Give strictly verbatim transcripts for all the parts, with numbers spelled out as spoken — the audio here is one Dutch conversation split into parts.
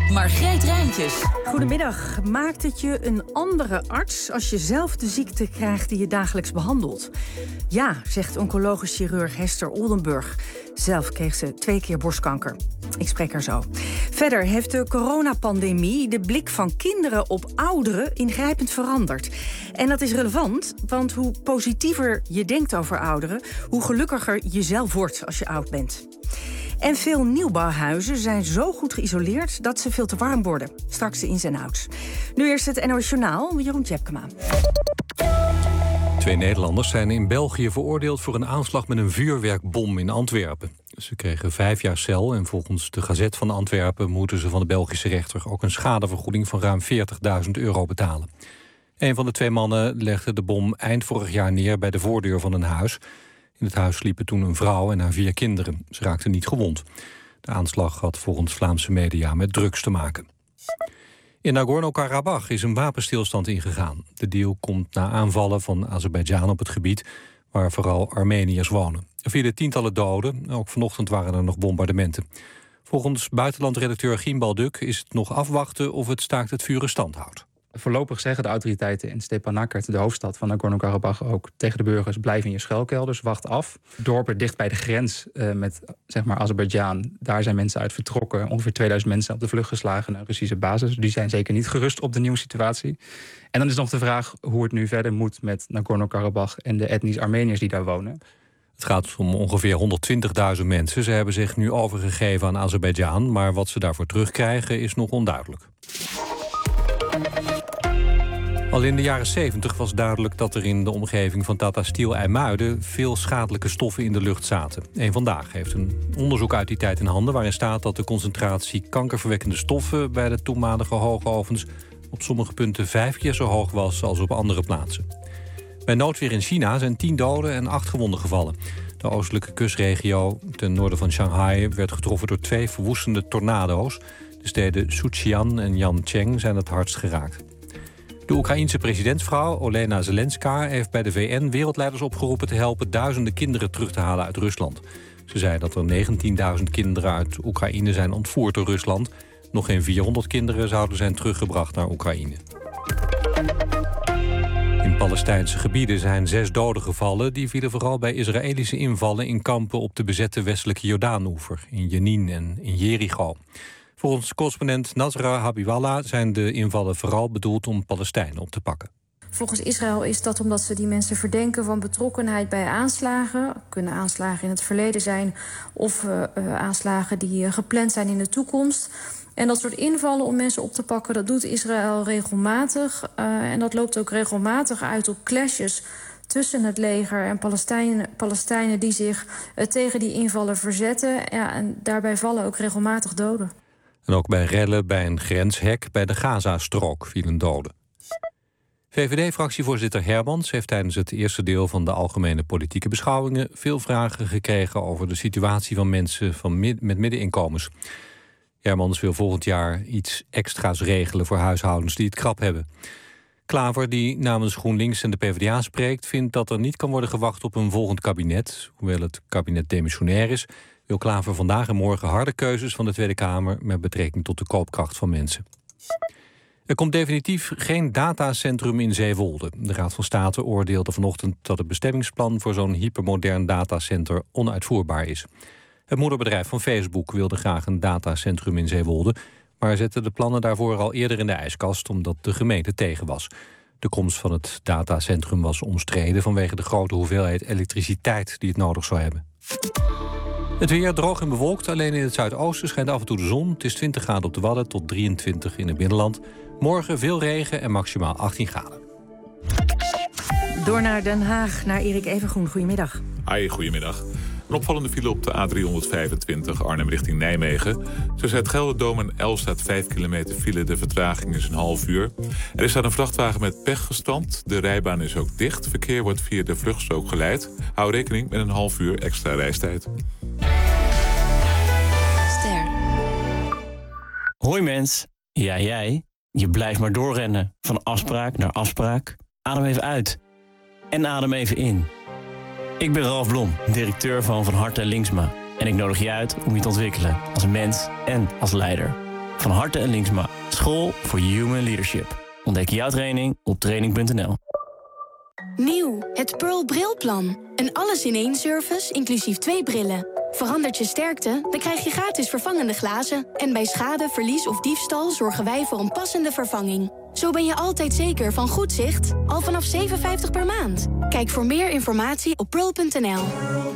Margreet Rijntjes. Goedemiddag. Maakt het je een andere arts als je zelf de ziekte krijgt die je dagelijks behandelt? Ja, zegt oncologisch chirurg Hester Oldenburg. Zelf kreeg ze twee keer borstkanker. Ik spreek haar zo. Verder heeft de coronapandemie de blik van kinderen op ouderen ingrijpend veranderd. En dat is relevant, want hoe positiever je denkt over ouderen, hoe gelukkiger je zelf wordt als je oud bent. En veel nieuwbouwhuizen zijn zo goed geïsoleerd dat ze veel te warm worden. Straks de ins en outs. Nu eerst het N O S Journaal, Jeroen Tjepkema. Twee Nederlanders zijn in België veroordeeld voor een aanslag met een vuurwerkbom in Antwerpen. Ze kregen vijf jaar cel en volgens de Gazet van Antwerpen moeten ze van de Belgische rechter ook een schadevergoeding van ruim veertigduizend euro betalen. Een van de twee mannen legde de bom eind vorig jaar neer bij de voordeur van een huis. In het huis sliepen toen een vrouw en haar vier kinderen. Ze raakten niet gewond. De aanslag had volgens Vlaamse media met drugs te maken. In Nagorno-Karabakh is een wapenstilstand ingegaan. De deal komt na aanvallen van Azerbeidzjan op het gebied, waar vooral Armeniërs wonen. Er vielen tientallen doden, ook vanochtend waren er nog bombardementen. Volgens buitenlandredacteur Giem Balduk is het nog afwachten of het staakt het vuren stand houdt. Voorlopig zeggen de autoriteiten in Stepanakert, de hoofdstad van Nagorno-Karabakh, ook tegen de burgers: blijf in je schuilkelders, wacht af. Dorpen dicht bij de grens uh, met zeg maar Azerbeidzjan, daar zijn mensen uit vertrokken. Ongeveer tweeduizend mensen op de vlucht geslagen naar een Russische basis. Die zijn zeker niet gerust op de nieuwe situatie. En dan is nog de vraag hoe het nu verder moet met Nagorno-Karabakh en de etnisch Armeniërs die daar wonen. Het gaat om ongeveer honderdtwintigduizend mensen. Ze hebben zich nu overgegeven aan Azerbeidzjan, maar wat ze daarvoor terugkrijgen is nog onduidelijk. Al in de jaren zeventig was duidelijk dat er in de omgeving van Tata Steel IJmuiden veel schadelijke stoffen in de lucht zaten. Eén Vandaag heeft een onderzoek uit die tijd in handen waarin staat dat de concentratie kankerverwekkende stoffen bij de toenmalige hoogovens op sommige punten vijf keer zo hoog was als op andere plaatsen. Bij noodweer in China zijn tien doden en acht gewonden gevallen. De oostelijke kustregio ten noorden van Shanghai werd getroffen door twee verwoestende tornado's. De steden Suqian en Yancheng zijn het hardst geraakt. De Oekraïense presidentsvrouw Olena Zelenska heeft bij de V N wereldleiders opgeroepen te helpen duizenden kinderen terug te halen uit Rusland. Ze zei dat er negentienduizend kinderen uit Oekraïne zijn ontvoerd door Rusland. Nog geen vierhonderd kinderen zouden zijn teruggebracht naar Oekraïne. In Palestijnse gebieden zijn zes doden gevallen. Die vielen vooral bij Israëlische invallen in kampen op de bezette westelijke Jordaanoever, in Jenin en in Jericho. Volgens correspondent Nasra Habiballah zijn de invallen vooral bedoeld om Palestijnen op te pakken. Volgens Israël is dat omdat ze die mensen verdenken van betrokkenheid bij aanslagen. Kunnen aanslagen in het verleden zijn of uh, uh, aanslagen die uh, gepland zijn in de toekomst. En dat soort invallen om mensen op te pakken, dat doet Israël regelmatig. Uh, en dat loopt ook regelmatig uit op clashes tussen het leger en Palestijnen, Palestijnen die zich uh, tegen die invallen verzetten. Ja, en daarbij vallen ook regelmatig doden. En ook bij rellen bij een grenshek bij de Gazastrook vielen doden. V V D-fractievoorzitter Hermans heeft tijdens het eerste deel van de algemene politieke beschouwingen veel vragen gekregen over de situatie van mensen van mid- met middeninkomens. Hermans wil volgend jaar iets extra's regelen voor huishoudens die het krap hebben. Klaver, die namens GroenLinks en de PvdA spreekt, vindt dat er niet kan worden gewacht op een volgend kabinet. Hoewel het kabinet demissionair is, wil Klaver vandaag en morgen harde keuzes van de Tweede Kamer met betrekking tot de koopkracht van mensen. Er komt definitief geen datacentrum in Zeewolde. De Raad van State oordeelde vanochtend dat het bestemmingsplan voor zo'n hypermodern datacenter onuitvoerbaar is. Het moederbedrijf van Facebook wilde graag een datacentrum in Zeewolde, maar zette de plannen daarvoor al eerder in de ijskast omdat de gemeente tegen was. De komst van het datacentrum was omstreden vanwege de grote hoeveelheid elektriciteit die het nodig zou hebben. Het weer droog en bewolkt, alleen in het zuidoosten schijnt af en toe de zon. Het is twintig graden op de Wadden tot drieëntwintig in het binnenland. Morgen veel regen en maximaal achttien graden. Door naar Den Haag, naar Erik Evengroen. Goedemiddag. Hi, goedemiddag. Een opvallende file op de A driehonderdvijfentwintig Arnhem richting Nijmegen. Tussen het Gelderdoom en El staat vijf kilometer file. De vertraging is een half uur. Er is daar een vrachtwagen met pech gestrand. De rijbaan is ook dicht. Verkeer wordt via de vluchtstrook geleid. Hou rekening met een half uur extra reistijd. Ster. Hoi mens. Ja, jij. Je blijft maar doorrennen. Van afspraak naar afspraak. Adem even uit. En adem even in. Ik ben Ralf Blom, directeur van Van Harte en Linksma. En ik nodig je uit om je te ontwikkelen als mens en als leider. Van Harte en Linksma. School for Human Leadership. Ontdek jouw training op training punt n l. Nieuw, het Pearl Brilplan. Een alles-in-één service, inclusief twee brillen. Verandert je sterkte, dan krijg je gratis vervangende glazen. En bij schade, verlies of diefstal zorgen wij voor een passende vervanging. Zo ben je altijd zeker van goed zicht, al vanaf zeven euro vijftig per maand. Kijk voor meer informatie op pearl punt n l.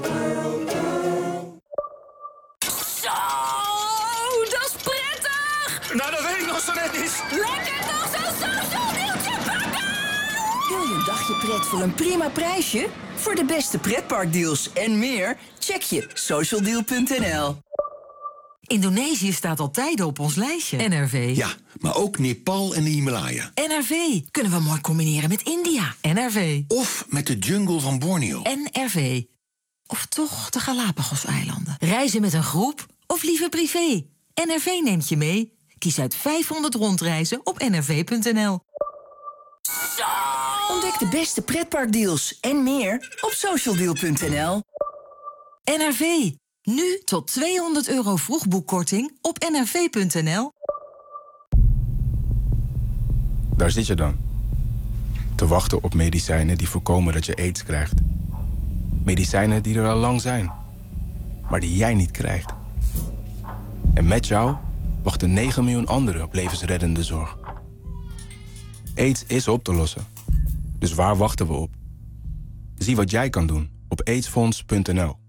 Zo, dat is prettig! Nou, dat weet ik nog zo net niet. Lekker toch zo'n social deeltje pakken! Wil je een dagje pret voor een prima prijsje? Voor de beste pretparkdeals en meer, check je socialdeal punt n l. Indonesië staat al tijden op ons lijstje. N R V. Ja, maar ook Nepal en de Himalaya. N R V. Kunnen we mooi combineren met India. N R V. Of met de jungle van Borneo. N R V. Of toch de Galapagos-eilanden. Reizen met een groep of liever privé. N R V neemt je mee. Kies uit vijfhonderd rondreizen op n r v punt n l. Zo! Ontdek de beste pretparkdeals en meer op socialdeal punt n l. N R V. Nu tot tweehonderd euro vroegboekkorting op n r v punt n l. Daar zit je dan. Te wachten op medicijnen die voorkomen dat je aids krijgt. Medicijnen die er al lang zijn, maar die jij niet krijgt. En met jou wachten negen miljoen anderen op levensreddende zorg. AIDS is op te lossen. Dus waar wachten we op? Zie wat jij kan doen op aidsfonds punt n l.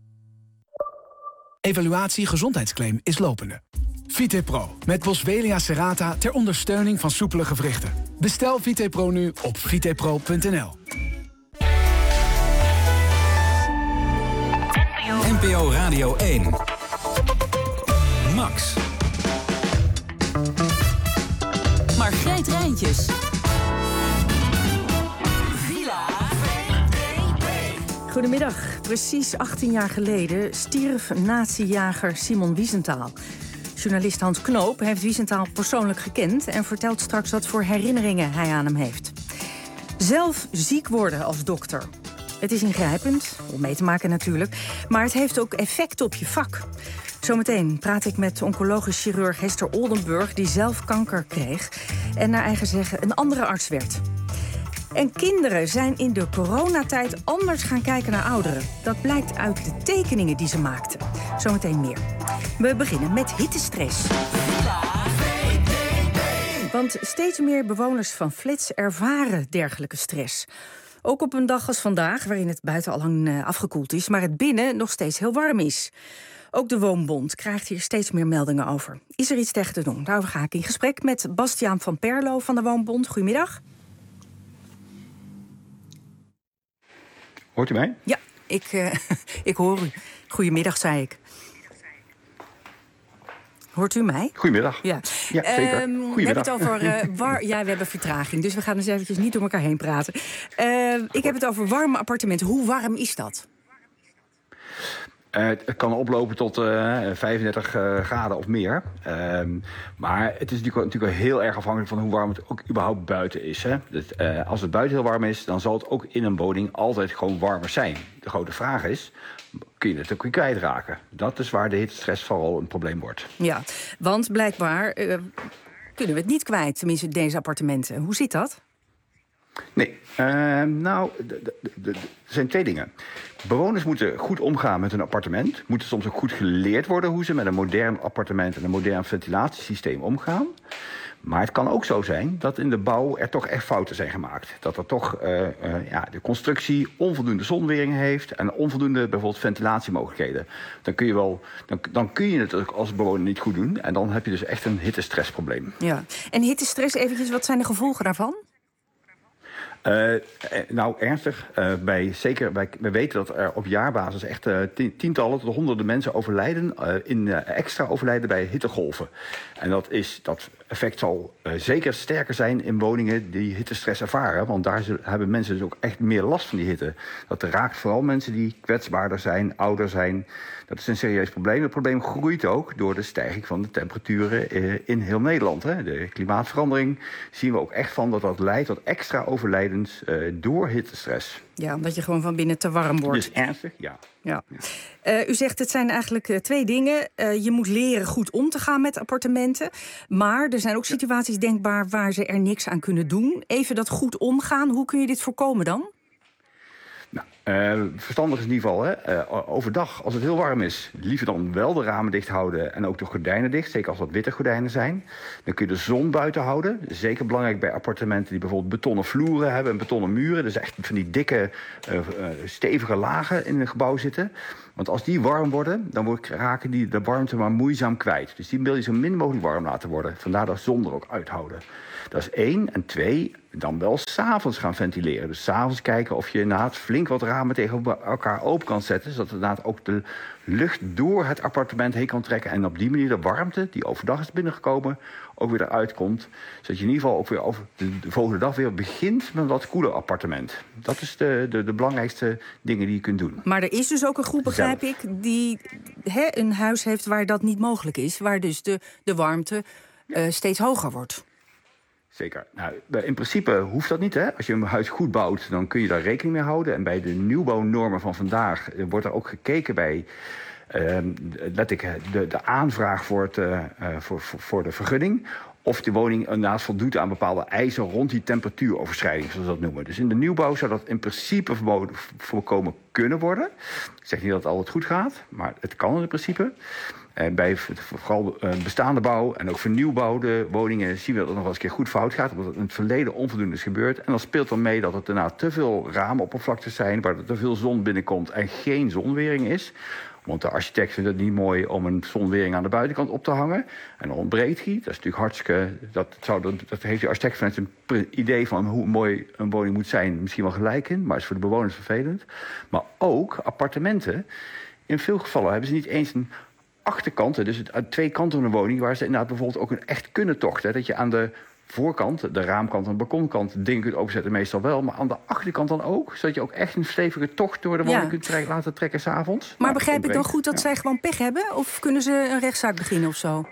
Evaluatie gezondheidsclaim is lopende. VitePro met Boswellia serrata ter ondersteuning van soepele gewrichten. Bestel VitePro nu op vitepro punt n l. N P O Radio één. Max. Margreet Rijntjes. Goedemiddag. Precies achttien jaar geleden stierf nazi-jager Simon Wiesenthal. Journalist Hans Knoop heeft Wiesenthal persoonlijk gekend en vertelt straks wat voor herinneringen hij aan hem heeft. Zelf ziek worden als dokter. Het is ingrijpend, om mee te maken natuurlijk, maar het heeft ook effect op je vak. Zometeen praat ik met oncologisch chirurg Hester Oldenburg, die zelf kanker kreeg en naar eigen zeggen een andere arts werd. En kinderen zijn in de coronatijd anders gaan kijken naar ouderen. Dat blijkt uit de tekeningen die ze maakten. Zometeen meer. We beginnen met hittestress. Want steeds meer bewoners van flats ervaren dergelijke stress. Ook op een dag als vandaag, waarin het buiten al lang afgekoeld is, maar het binnen nog steeds heel warm is. Ook de Woonbond krijgt hier steeds meer meldingen over. Is er iets tegen te doen? Daarover ga ik in gesprek met Bastiaan van Perlo van de Woonbond. Goedemiddag. Hoort u mij? Ja, ik, uh, ik hoor u. Goedemiddag, zei ik. Hoort u mij? Goedemiddag. Ja, ja zeker. Um, Goedemiddag. we hebben het over uh, war- ja, we hebben vertraging, dus we gaan dus eventjes niet door elkaar heen praten. Uh, ik heb het over warme appartementen. Hoe warm is dat? Uh, het kan oplopen tot uh, vijfendertig uh, graden of meer. Uh, maar het is natuurlijk, natuurlijk heel erg afhankelijk van hoe warm het ook überhaupt buiten is. Hè? Dus, uh, als het buiten heel warm is, dan zal het ook in een woning altijd gewoon warmer zijn. De grote vraag is, kun je het ook weer kwijtraken? Dat is waar de hittestress vooral een probleem wordt. Ja, want blijkbaar uh, kunnen we het niet kwijt, tenminste deze appartementen. Hoe zit dat? Nee, uh, nou, er zijn twee dingen. Bewoners moeten goed omgaan met hun appartement. Moeten soms ook goed geleerd worden hoe ze met een modern appartement en een modern ventilatiesysteem omgaan. Maar het kan ook zo zijn dat in de bouw er toch echt fouten zijn gemaakt. Dat er toch uh, uh, ja, de constructie onvoldoende zonwering heeft en onvoldoende bijvoorbeeld ventilatiemogelijkheden. Dan kun je wel, dan, dan kun je het ook als bewoner niet goed doen. En dan heb je dus echt een hittestressprobleem. Ja, en hittestress eventjes, wat zijn de gevolgen daarvan? Uh, nou, ernstig. Uh, bij, zeker, wij, wij weten dat er op jaarbasis echt uh, tientallen tot honderden mensen overlijden, uh, in uh, extra overlijden bij hittegolven. En dat, is, dat effect zal uh, zeker sterker zijn in woningen die hittestress ervaren. Want daar zullen, hebben mensen dus ook echt meer last van die hitte. Dat raakt vooral mensen die kwetsbaarder zijn, ouder zijn. Dat is een serieus probleem. Het probleem groeit ook door de stijging van de temperaturen in heel Nederland. Hè. De klimaatverandering zien we ook echt van dat dat leidt tot extra overlijdens uh, door hittestress. Ja, omdat je gewoon van binnen te warm wordt. Dus ernstig, ja. ja. Uh, u zegt het zijn eigenlijk uh, twee dingen. Uh, je moet leren goed om te gaan met appartementen. Maar er zijn ook situaties denkbaar waar ze er niks aan kunnen doen. Even dat goed omgaan. Hoe kun je dit voorkomen dan? Nou, uh, verstandig is in ieder geval, hè, uh, overdag, als het heel warm is, liever dan wel de ramen dicht houden en ook de gordijnen dicht, zeker als dat witte gordijnen zijn. Dan kun je de zon buiten houden. Zeker belangrijk bij appartementen die bijvoorbeeld betonnen vloeren hebben en betonnen muren. Dus echt van die dikke, uh, uh, stevige lagen in een gebouw zitten. Want als die warm worden, dan wordt, raken die de warmte maar moeizaam kwijt. Dus die wil je zo min mogelijk warm laten worden. Vandaar dat zon er ook uithouden. Dat is één. En twee, dan wel 's avonds gaan ventileren. Dus 's avonds kijken of je inderdaad flink wat ramen tegen elkaar open kan zetten. Zodat inderdaad ook de lucht door het appartement heen kan trekken. En op die manier de warmte die overdag is binnengekomen ook weer eruit komt. Zodat je in ieder geval ook weer over de, de volgende dag weer begint met dat koele appartement. Dat is de, de, de belangrijkste dingen die je kunt doen. Maar er is dus ook een groep, begrijp Zelf. ik, die he, een huis heeft waar dat niet mogelijk is. Waar dus de, de warmte uh, steeds hoger wordt. Zeker. Nou, in principe hoeft dat niet. Hè? Als je een huis goed bouwt, dan kun je daar rekening mee houden. En bij de nieuwbouwnormen van vandaag wordt er ook gekeken bij uh, let ik, de, de aanvraag voor, het, uh, voor, voor, voor de vergunning. Of de woning inderdaad voldoet aan bepaalde eisen rond die temperatuuroverschrijding, zoals we dat noemen. Dus in de nieuwbouw zou dat in principe verboden, voorkomen kunnen worden. Ik zeg niet dat het altijd goed gaat, maar het kan in principe. En bij vooral bestaande bouw en ook vernieuwbouwde woningen zien we dat het nog wel eens een keer goed fout gaat, omdat het in het verleden onvoldoende is gebeurd. En dan speelt dan mee dat het daarna te veel raamoppervlaktes zijn, waar er te veel zon binnenkomt en geen zonwering is. Want de architect vindt het niet mooi om een zonwering aan de buitenkant op te hangen. En dan ontbreekt die. Dat is natuurlijk hartstikke. Dat, zou, dat, dat heeft de architect vanuit zijn idee van hoe mooi een woning moet zijn misschien wel gelijk in. Maar is voor de bewoners vervelend. Maar ook appartementen. In veel gevallen hebben ze niet eens een achterkant, dus aan twee kanten van een woning, waar ze inderdaad bijvoorbeeld ook een echt kunnentocht. Hè, dat je aan de voorkant, de raamkant en de balkonkant, dingen kunt openzetten, meestal wel. Maar aan de achterkant dan ook, zodat je ook echt een stevige tocht door de woning ja. kunt tre- laten trekken 's avonds. Maar nou, begrijp ik dan goed dat ja. zij gewoon pech hebben? Of kunnen ze een rechtszaak beginnen of zo?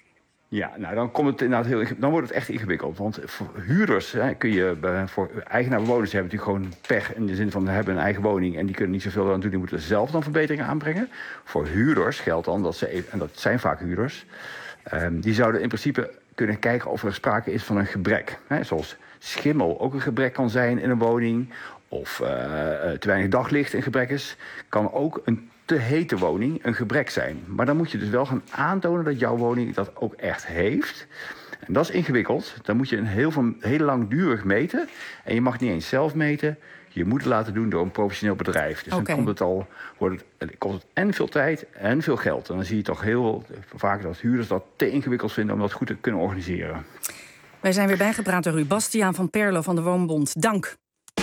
Ja, nou dan komt het inderdaad heel, dan wordt het echt ingewikkeld. Want voor huurders hè, kun je, voor eigenaar-bewoners hebben natuurlijk gewoon pech in de zin van hebben een eigen woning en die kunnen niet zoveel aan doen, die moeten zelf dan verbeteringen aanbrengen. Voor huurders geldt dan dat ze, en dat zijn vaak huurders, um, die zouden in principe kunnen kijken of er sprake is van een gebrek. Hè, zoals schimmel ook een gebrek kan zijn in een woning, of uh, te weinig daglicht een gebrek is, kan ook een te hete woning een gebrek zijn. Maar dan moet je dus wel gaan aantonen dat jouw woning dat ook echt heeft. En dat is ingewikkeld. Dan moet je een heel, van, heel langdurig meten. En je mag niet eens zelf meten. Je moet het laten doen door een professioneel bedrijf. Dus okay. dan komt het al, wordt het, kost het en veel tijd en veel geld. En dan zie je toch heel vaak dat huurders dat te ingewikkeld vinden om dat goed te kunnen organiseren. Wij zijn weer bijgepraat door u, Bastiaan van Perlo van de Woonbond. Dank.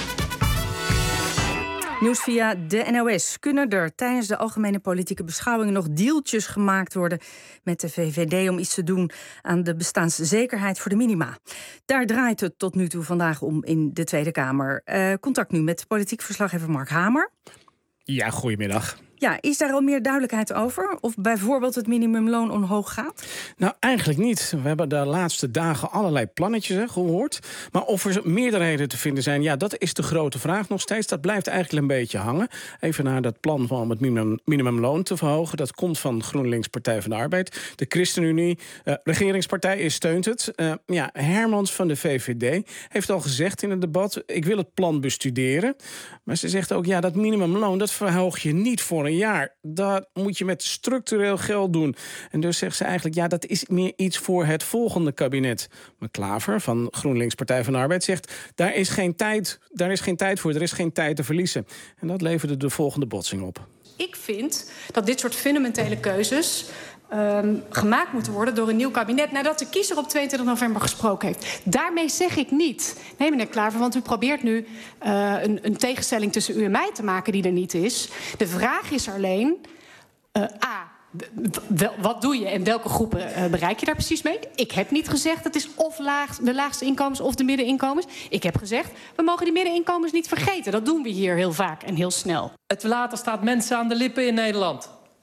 Nieuws via de N O S. Kunnen er tijdens de algemene politieke beschouwingen nog deeltjes gemaakt worden met de V V D om iets te doen aan de bestaanszekerheid voor de minima? Daar draait het tot nu toe vandaag om in de Tweede Kamer. Uh, contact nu met politiek verslaggever Mark Hamer. Ja, goedemiddag. Ja, is daar al meer duidelijkheid over? Of bijvoorbeeld het minimumloon omhoog gaat? Nou, eigenlijk niet. We hebben de laatste dagen allerlei plannetjes hè, gehoord. Maar of er meerderheden te vinden zijn, ja, dat is de grote vraag nog steeds. Dat blijft eigenlijk een beetje hangen. Even naar dat plan van om het minimum, minimumloon te verhogen. Dat komt van GroenLinks, Partij van de Arbeid. De ChristenUnie, uh, regeringspartij, steunt het. Uh, ja, Hermans van de V V D heeft al gezegd in het debat, ik wil het plan bestuderen. Maar ze zegt ook, ja, dat minimumloon, dat verhoog je niet voor een jaar. Dat moet je met structureel geld doen. En dus zegt ze eigenlijk, ja, dat is meer iets voor het volgende kabinet. Maar Klaver van GroenLinks Partij van de Arbeid zegt, daar is geen tijd, daar is geen tijd voor, er is geen tijd te verliezen. En dat leverde de volgende botsing op. Ik vind dat dit soort fundamentele keuzes Um, gemaakt moeten worden door een nieuw kabinet nadat de kiezer op tweeëntwintig november gesproken heeft. Daarmee zeg ik niet, nee meneer Klaver, want u probeert nu uh, een, een tegenstelling tussen u en mij te maken die er niet is. De vraag is alleen, uh, A, wel, wat doe je en welke groepen uh, bereik je daar precies mee? Ik heb niet gezegd, het is of laag, de laagste inkomens of de middeninkomens. Ik heb gezegd, we mogen die middeninkomens niet vergeten. Dat doen we hier heel vaak en heel snel. Het water staat mensen aan de lippen in Nederland.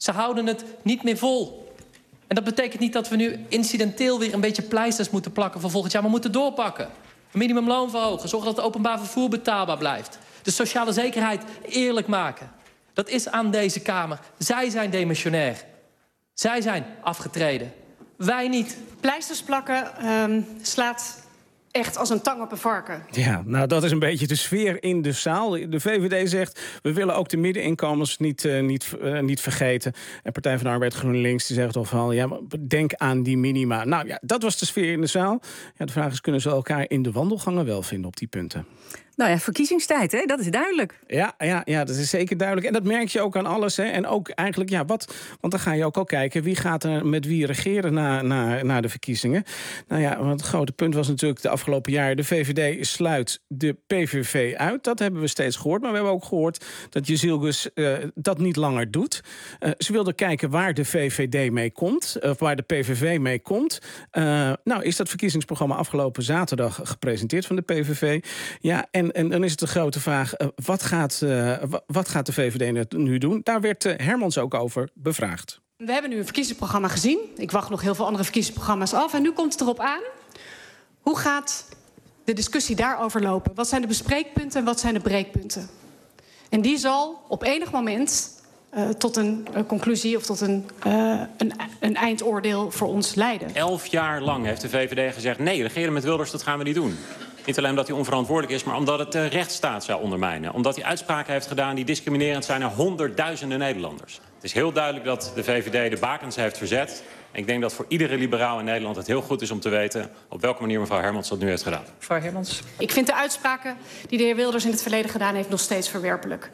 Ze houden het niet meer vol. En dat betekent niet dat we nu incidenteel weer een beetje pleisters moeten plakken voor volgend jaar. Maar we moeten doorpakken. Minimumloon verhogen. Zorgen dat het openbaar vervoer betaalbaar blijft. De sociale zekerheid eerlijk maken. Dat is aan deze Kamer. Zij zijn demissionair. Zij zijn afgetreden. Wij niet. Pleisters plakken um, slaat echt als een tang op een varken. Ja, nou dat is een beetje de sfeer in de zaal. De V V D zegt, we willen ook de middeninkomens niet, uh, niet, uh, niet vergeten. En Partij van de Arbeid GroenLinks die zegt toch van, ja, denk aan die minima. Nou ja, dat was de sfeer in de zaal. Ja, de vraag is, kunnen ze elkaar in de wandelgangen wel vinden op die punten? Nou ja, verkiezingstijd, hè? Dat is duidelijk. Ja, ja, ja, dat is zeker duidelijk. En dat merk je ook aan alles. Hè? En ook eigenlijk, ja, wat... Want dan ga je ook al kijken, wie gaat er met wie regeren na, na, na de verkiezingen. Nou ja, want het grote punt was natuurlijk de afgelopen jaren, de V V D sluit de P V V uit. Dat hebben we steeds gehoord. Maar we hebben ook gehoord dat Jezilgus uh, dat niet langer doet. Uh, ze wilden kijken waar de V V D mee komt. Of waar de P V V mee komt. Uh, nou, is dat verkiezingsprogramma afgelopen zaterdag gepresenteerd van de P V V. Ja, en En, en dan is het de grote vraag, uh, wat, gaat, uh, wat gaat de V V D nu doen? Daar werd uh, Hermans ook over bevraagd. We hebben nu een verkiezingsprogramma gezien. Ik wacht nog heel veel andere verkiezingsprogramma's af. En nu komt het erop aan. Hoe gaat de discussie daarover lopen? Wat zijn de bespreekpunten en wat zijn de breekpunten? En die zal op enig moment uh, tot een uh, conclusie of tot een, uh, een, een eindoordeel voor ons leiden. Elf jaar lang heeft de V V D gezegd, nee, regeren met Wilders, dat gaan we niet doen. Niet alleen omdat hij onverantwoordelijk is, maar omdat het de rechtsstaat zou ondermijnen. Omdat hij uitspraken heeft gedaan die discriminerend zijn naar honderdduizenden Nederlanders. Het is heel duidelijk dat de V V D de bakens heeft verzet. En ik denk dat voor iedere liberaal in Nederland het heel goed is om te weten op welke manier mevrouw Hermans dat nu heeft gedaan. Mevrouw Hermans. Ik vind de uitspraken die de heer Wilders in het verleden gedaan heeft nog steeds verwerpelijk.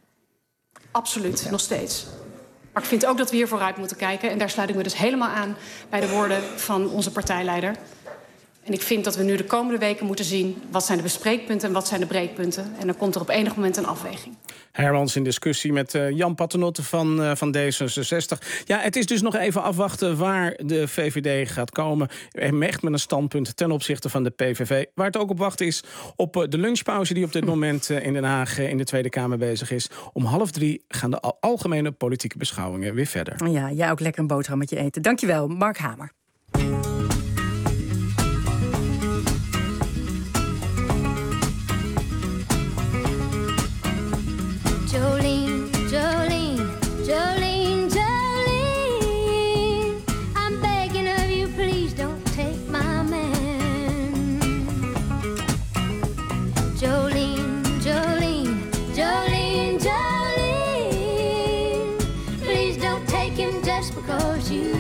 Absoluut, nog steeds. Maar ik vind ook dat we hier vooruit moeten kijken. En daar sluit ik me dus helemaal aan bij de woorden van onze partijleider. En ik vind dat we nu de komende weken moeten zien wat zijn de bespreekpunten en wat zijn de breekpunten. En dan komt er op enig moment een afweging. Hermans in discussie met uh, Jan Paternotte van, uh, van D zesenzestig. Ja, het is dus nog even afwachten waar de V V D gaat komen. Echt met een standpunt ten opzichte van de P V V. Waar het ook op wachten is op uh, de lunchpauze die op dit moment uh, in Den Haag uh, in de Tweede Kamer bezig is. Om half drie gaan de al- algemene politieke beschouwingen weer verder. Ja, jij ook lekker een boterhammetje eten. Dankjewel, Mark Hamer. Jolene, Jolene, Jolene, Jolene, I'm begging of you, please don't take my man. Jolene, Jolene, Jolene, Jolene, please don't take him just because you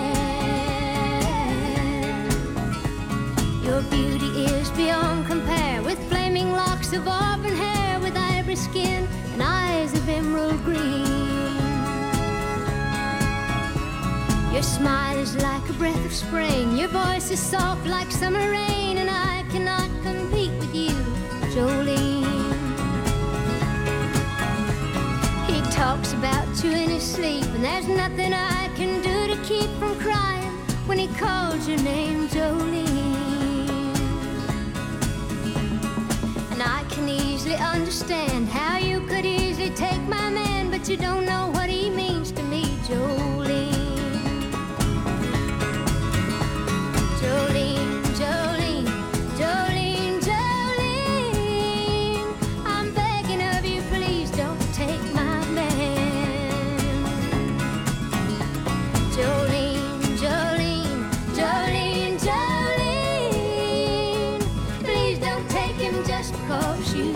can. Your beauty is beyond compare, with flaming locks of auburn hair, with ivory skin and eyes of emerald green. Your smile is like a breath of spring, your voice is soft like summer rain, and I cannot compete with you, Jolene. He talks about you in his sleep, and there's nothing I can do to keep from crying when he calls your name, Jolene. And I can easily understand how you could easily take my man, but you don't know what he means to me, Jolene. Jolene, Jolene, Jolene, Jolene, I'm begging of you, please don't take my man. Jolene, Jolene, Jolene, Jolene, please don't take him just because you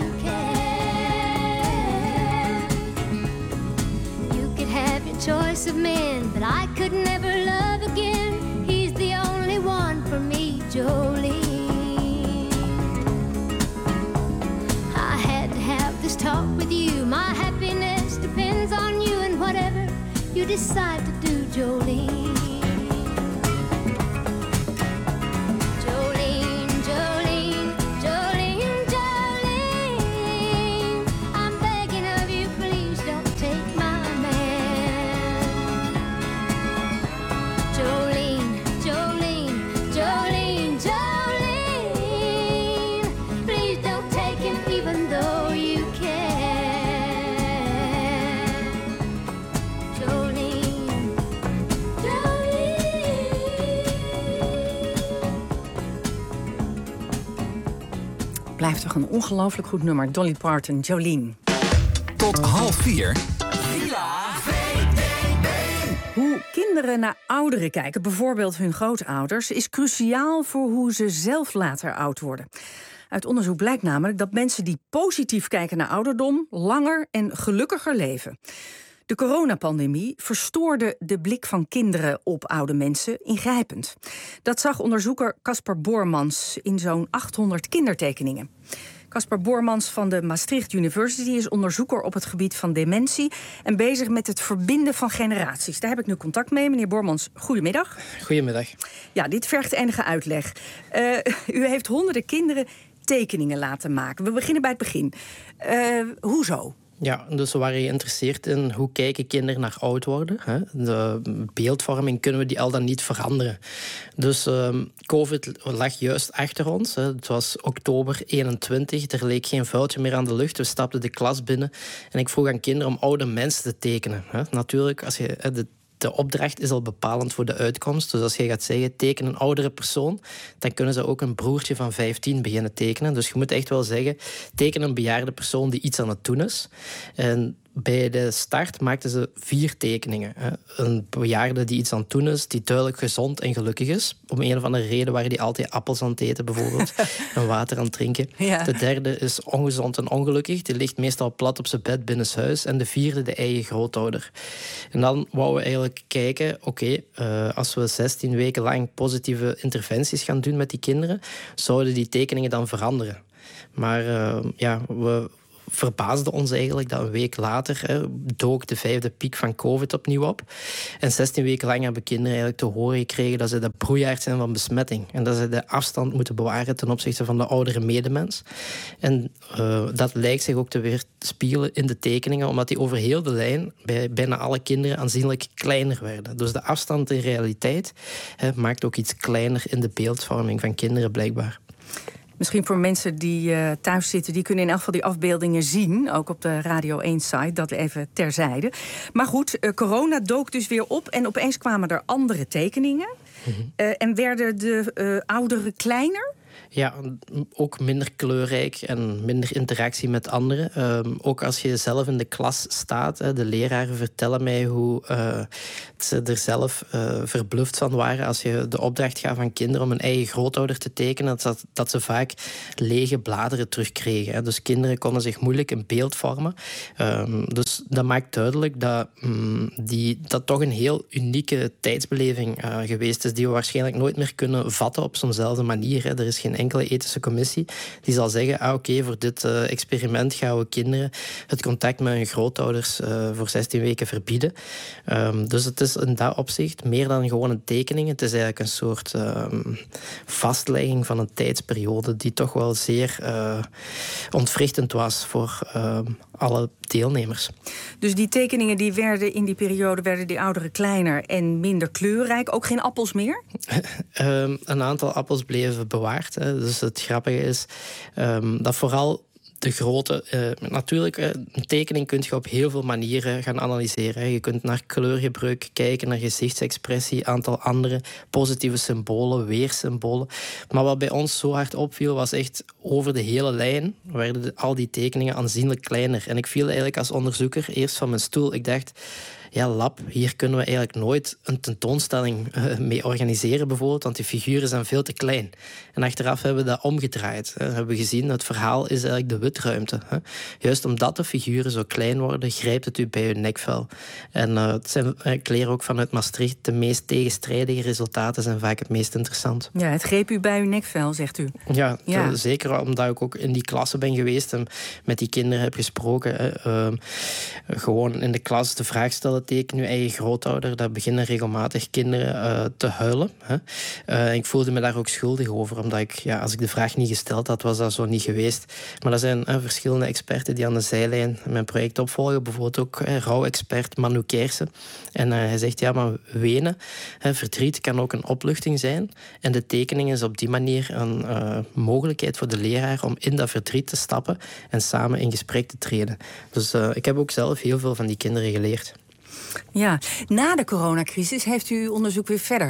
can. You could have your choice of men, but I could never love again. He's the only one for me, Jolene. I had to have this talk with you. My happiness depends on you, and whatever you decide to do, Jolene. Jolene, blijft toch een ongelooflijk goed nummer. Dolly Parton, Jolene. Tot half vier. Hoe kinderen naar ouderen kijken, bijvoorbeeld hun grootouders, is cruciaal voor hoe ze zelf later oud worden. Uit onderzoek blijkt namelijk dat mensen die positief kijken naar ouderdom langer en gelukkiger leven. De coronapandemie verstoorde de blik van kinderen op oude mensen ingrijpend. Dat zag onderzoeker Caspar Boormans in zo'n achthonderd kindertekeningen. Caspar Boormans van de Maastricht University is onderzoeker op het gebied van dementie en bezig met het verbinden van generaties. Daar heb ik nu contact mee. Meneer Boormans, goedemiddag. Goedemiddag. Ja, dit vergt enige uitleg. Uh, u heeft honderden kinderen tekeningen laten maken. We beginnen bij het begin. Uh, hoezo? Ja, dus we waren geïnteresseerd in hoe kijken kinderen naar oud worden. Hè? De beeldvorming, kunnen we die al dan niet veranderen? Dus uh, COVID lag juist achter ons. Hè. Het was oktober eenentwintig, er leek geen vuiltje meer aan de lucht. We stapten de klas binnen en ik vroeg aan kinderen om oude mensen te tekenen. Hè. Natuurlijk, als je... De De opdracht is al bepalend voor de uitkomst. Dus als je gaat zeggen, teken een oudere persoon, dan kunnen ze ook een broertje van vijftien beginnen tekenen. Dus je moet echt wel zeggen, teken een bejaarde persoon die iets aan het doen is. En bij de start maakten ze vier tekeningen. Een bejaarde die iets aan het doen is, die duidelijk gezond en gelukkig is. Om een of andere reden waren die altijd appels aan het eten, bijvoorbeeld. En water aan het drinken. Ja. De derde is ongezond en ongelukkig. Die ligt meestal plat op zijn bed binnenshuis. En de vierde, de eigen grootouder. En dan wouden we eigenlijk kijken, oké, okay, uh, als we zestien weken lang positieve interventies gaan doen met die kinderen, zouden die tekeningen dan veranderen. Maar uh, ja, we verbaasde ons eigenlijk dat een week later hè, dook de vijfde piek van COVID opnieuw op. En zestien weken lang hebben kinderen eigenlijk te horen gekregen dat ze de broeiaard zijn van besmetting. En dat ze de afstand moeten bewaren ten opzichte van de oudere medemens. En uh, dat lijkt zich ook te weerspiegelen in de tekeningen, omdat die over heel de lijn bij bijna alle kinderen aanzienlijk kleiner werden. Dus de afstand in realiteit hè, maakt ook iets kleiner in de beeldvorming van kinderen blijkbaar. Misschien voor mensen die uh, thuis zitten, die kunnen in elk geval die afbeeldingen zien. Ook op de Radio één-site, dat even terzijde. Maar goed, uh, corona dook dus weer op en opeens kwamen er andere tekeningen. Mm-hmm. Uh, en werden de uh, ouderen kleiner? Ja, ook minder kleurrijk en minder interactie met anderen. Um, ook als je zelf in de klas staat. Hè, de leraren vertellen mij hoe uh, ze er zelf uh, verbluft van waren als je de opdracht gaf aan kinderen om een eigen grootouder te tekenen, dat, dat ze vaak lege bladeren terugkregen. Hè. Dus kinderen konden zich moeilijk een beeld vormen. Um, dus dat maakt duidelijk dat um, die, dat toch een heel unieke tijdsbeleving uh, geweest is, die we waarschijnlijk nooit meer kunnen vatten op zo'nzelfde manier. Hè. Er is geen enkele ethische commissie die zal zeggen, ah, oké, okay, voor dit uh, experiment gaan we kinderen het contact met hun grootouders uh, voor zestien weken verbieden. Um, dus het is in dat opzicht meer dan gewoon een tekening. Het is eigenlijk een soort um, vastlegging van een tijdsperiode die toch wel zeer uh, ontwrichtend was voor uh, alle deelnemers. Dus die tekeningen die werden in die periode werden die ouderen kleiner en minder kleurrijk. Ook geen appels meer? um, een aantal appels bleven bewaard. Hè. Dus het grappige is um, dat vooral de grote... Uh, natuurlijk, uh, een tekening kun je op heel veel manieren gaan analyseren. Hè. Je kunt naar kleurgebruik kijken, naar gezichtsexpressie, aantal andere positieve symbolen, weersymbolen. Maar wat bij ons zo hard opviel, was echt over de hele lijn werden de, al die tekeningen aanzienlijk kleiner. En ik viel eigenlijk als onderzoeker eerst van mijn stoel. Ik dacht, ja, lab, hier kunnen we eigenlijk nooit een tentoonstelling uh, mee organiseren bijvoorbeeld, want die figuren zijn veel te klein. En achteraf hebben we dat omgedraaid. Hè. Hebben we gezien, het verhaal is eigenlijk de witruimte. Hè. Juist omdat de figuren zo klein worden, grijpt het u bij uw nekvel. En uh, het zijn, ik leer ook vanuit Maastricht, de meest tegenstrijdige resultaten zijn vaak het meest interessant. Ja, het greep u bij uw nekvel, zegt u. Ja, ja. Te, zeker omdat ik ook in die klasse ben geweest en met die kinderen heb gesproken. Hè. Uh, gewoon in de klas de vraag stellen, teken uw eigen grootouder. Daar beginnen regelmatig kinderen uh, te huilen. Hè. Uh, ik voelde me daar ook schuldig over, omdat ik, ja, als ik de vraag niet gesteld had, was dat zo niet geweest. Maar er zijn uh, verschillende experten die aan de zijlijn mijn project opvolgen. Bijvoorbeeld ook uh, rouwexpert Manu Kersen. En uh, hij zegt, ja, maar wenen, uh, verdriet kan ook een opluchting zijn. En de tekening is op die manier een uh, mogelijkheid voor de leraar om in dat verdriet te stappen en samen in gesprek te treden. Dus uh, ik heb ook zelf heel veel van die kinderen geleerd. Ja, na de coronacrisis heeft u uw onderzoek weer verder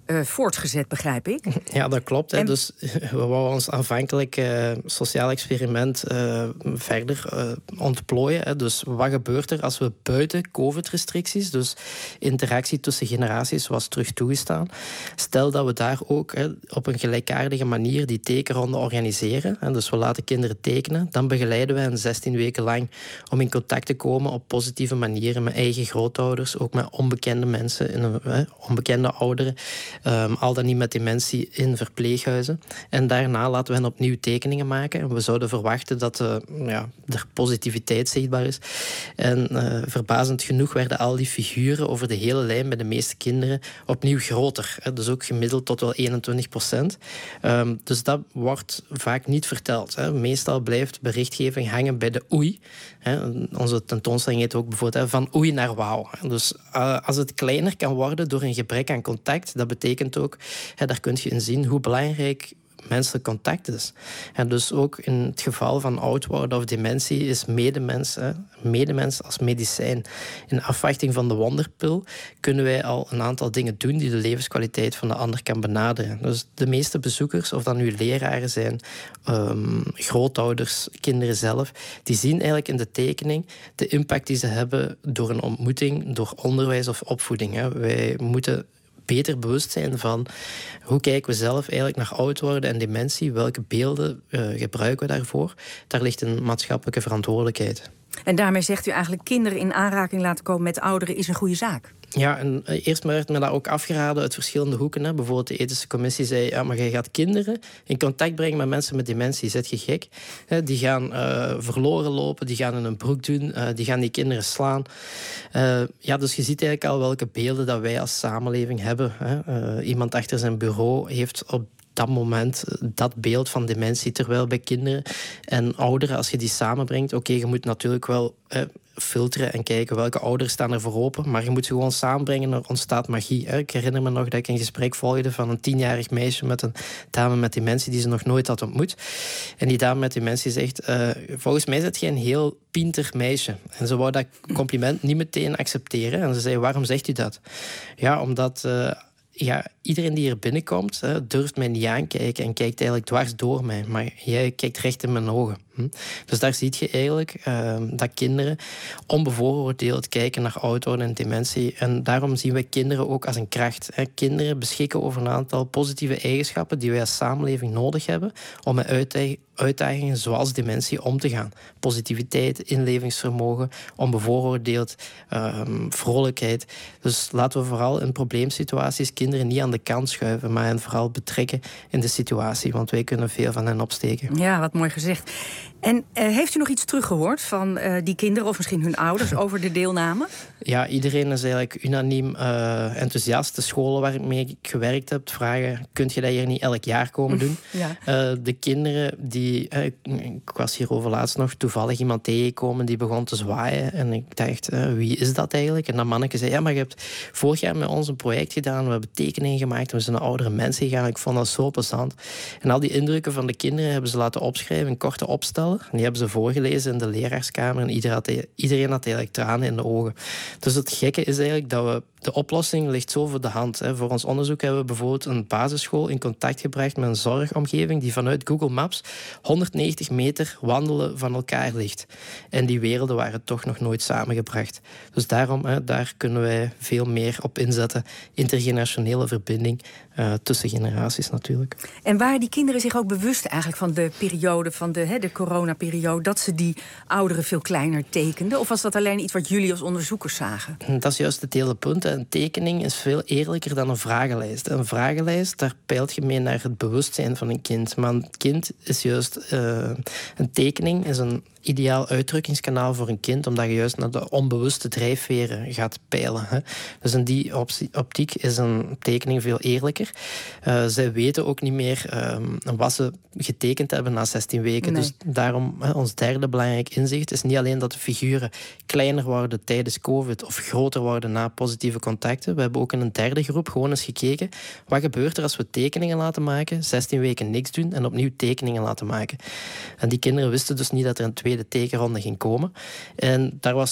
uh, voortgezet, begrijp ik. Ja, dat klopt. Hè. En... Dus we wouden ons aanvankelijk uh, sociaal experiment uh, verder uh, ontplooien. Hè. Dus wat gebeurt er als we buiten COVID-restricties, dus interactie tussen generaties was terug toegestaan, stel dat we daar ook hè, op een gelijkaardige manier die tekenronde organiseren. Hè. Dus we laten kinderen tekenen. Dan begeleiden we hen zestien weken lang om in contact te komen op positieve manieren met eigen grootouders, ook met onbekende mensen, in een, hè, onbekende ouderen, um, al dan niet met dementie in verpleeghuizen. En daarna laten we hen opnieuw tekeningen maken. En we zouden verwachten dat uh, ja, er positiviteit zichtbaar is. En uh, verbazend genoeg werden al die figuren over de hele lijn bij de meeste kinderen opnieuw groter. Hè. Dus ook gemiddeld tot wel eenentwintig procent. Um, dus dat wordt vaak niet verteld. Hè. Meestal blijft berichtgeving hangen bij de oei. Hè. Onze tentoonstelling heet ook bijvoorbeeld hè, van oei naar wauw. Dus uh, als het kleiner kan worden door een gebrek aan contact, dat betekent ook, hè, daar kun je in zien hoe belangrijk menselijk contact is. En dus ook in het geval van oud worden of dementie is medemens, hè, medemens als medicijn. In afwachting van de wonderpil kunnen wij al een aantal dingen doen die de levenskwaliteit van de ander kan benaderen. Dus de meeste bezoekers, of dat nu leraren zijn, um, grootouders, kinderen zelf, die zien eigenlijk in de tekening de impact die ze hebben door een ontmoeting, door onderwijs of opvoeding. Hè. Wij moeten beter bewust zijn van hoe kijken we zelf eigenlijk naar oud worden en dementie, welke beelden uh, gebruiken we daarvoor. Daar ligt een maatschappelijke verantwoordelijkheid. En daarmee zegt u eigenlijk kinderen in aanraking laten komen met ouderen is een goede zaak. Ja, en uh, eerst werd me dat ook afgeraden uit verschillende hoeken. Hè. Bijvoorbeeld de ethische commissie zei, ja, maar je gaat kinderen in contact brengen met mensen met dementie. Zet je gek? Hè, die gaan uh, verloren lopen, die gaan in een broek doen, uh, die gaan die kinderen slaan. Uh, ja, dus je ziet eigenlijk al welke beelden dat wij als samenleving hebben. Hè. Uh, iemand achter zijn bureau heeft op dat moment dat beeld van dementie, terwijl bij kinderen en ouderen, als je die samenbrengt, oké, okay, je moet natuurlijk wel eh, filteren en kijken welke ouderen staan er voor open, maar je moet ze gewoon samenbrengen, er ontstaat magie. Hè. Ik herinner me nog dat ik een gesprek volgde van een tienjarig meisje met een dame met dementie die ze nog nooit had ontmoet. En die dame met dementie zegt, uh, volgens mij is je een heel pinter meisje. En ze wou dat compliment niet meteen accepteren. En ze zei, waarom zegt u dat? Ja, omdat Uh, Ja, iedereen die hier binnenkomt, hè, durft mij niet aankijken en kijkt eigenlijk dwars door mij. Maar jij kijkt recht in mijn ogen. Hm? Dus daar zie je eigenlijk uh, dat kinderen onbevooroordeeld kijken naar oud worden en dementie. En daarom zien wij kinderen ook als een kracht. Hè. Kinderen beschikken over een aantal positieve eigenschappen die wij als samenleving nodig hebben om met uitdagingen uitdagingen zoals dementie om te gaan. Positiviteit, inlevingsvermogen, onbevooroordeeld, um, vrolijkheid. Dus laten we vooral in probleemsituaties kinderen niet aan de kant schuiven, maar hen vooral betrekken in de situatie, want wij kunnen veel van hen opsteken. Ja, wat mooi gezegd. En uh, heeft u nog iets teruggehoord van uh, die kinderen of misschien hun ouders over de deelname? Ja, iedereen is eigenlijk unaniem uh, enthousiast. De scholen waar ik mee gewerkt heb vragen, kunt je dat hier niet elk jaar komen doen? Ja. Uh, de kinderen die, uh, ik was hier overlaatst nog toevallig iemand tegengekomen die begon te zwaaien en ik dacht, uh, wie is dat eigenlijk? En dat manneke zei, ja, maar je hebt vorig jaar met ons een project gedaan, we hebben tekeningen gemaakt, we zijn naar oudere mensen gegaan, ik vond dat zo plezant. En al die indrukken van de kinderen hebben ze laten opschrijven in korte opstellen. En die hebben ze voorgelezen in de leraarskamer en iedereen had, iedereen had eigenlijk tranen in de ogen. Dus het gekke is eigenlijk dat we de oplossing ligt zo voor de hand. Hè. Voor ons onderzoek hebben we bijvoorbeeld een basisschool in contact gebracht met een zorgomgeving die vanuit Google Maps honderdnegentig meter wandelen van elkaar ligt. En die werelden waren toch nog nooit samengebracht. Dus daarom, hè, daar kunnen wij veel meer op inzetten. Intergenerationele verbinding uh, tussen generaties natuurlijk. En waren die kinderen zich ook bewust eigenlijk van de periode, van de, hè, de coronaperiode, dat ze die ouderen veel kleiner tekenden? Of was dat alleen iets wat jullie als onderzoekers zagen? Dat is juist het hele punt. Een tekening is veel eerlijker dan een vragenlijst. Een vragenlijst, daar peilt je mee naar het bewustzijn van een kind. Maar een kind is juist Uh, een tekening is een ideaal uitdrukkingskanaal voor een kind, omdat je juist naar de onbewuste drijfveren gaat peilen. Hè. Dus in die optiek is een tekening veel eerlijker. Uh, zij weten ook niet meer um, wat ze getekend hebben na zestien weken. Nee. Dus daarom, hè, ons derde belangrijk inzicht is niet alleen dat de figuren kleiner worden tijdens COVID of groter worden na positieve contacten. We hebben ook in een derde groep gewoon eens gekeken wat gebeurt er als we tekeningen laten maken, zestien weken niks doen en opnieuw tekeningen laten maken. En die kinderen wisten dus niet dat er een tweede tekenronde ging komen. En daar was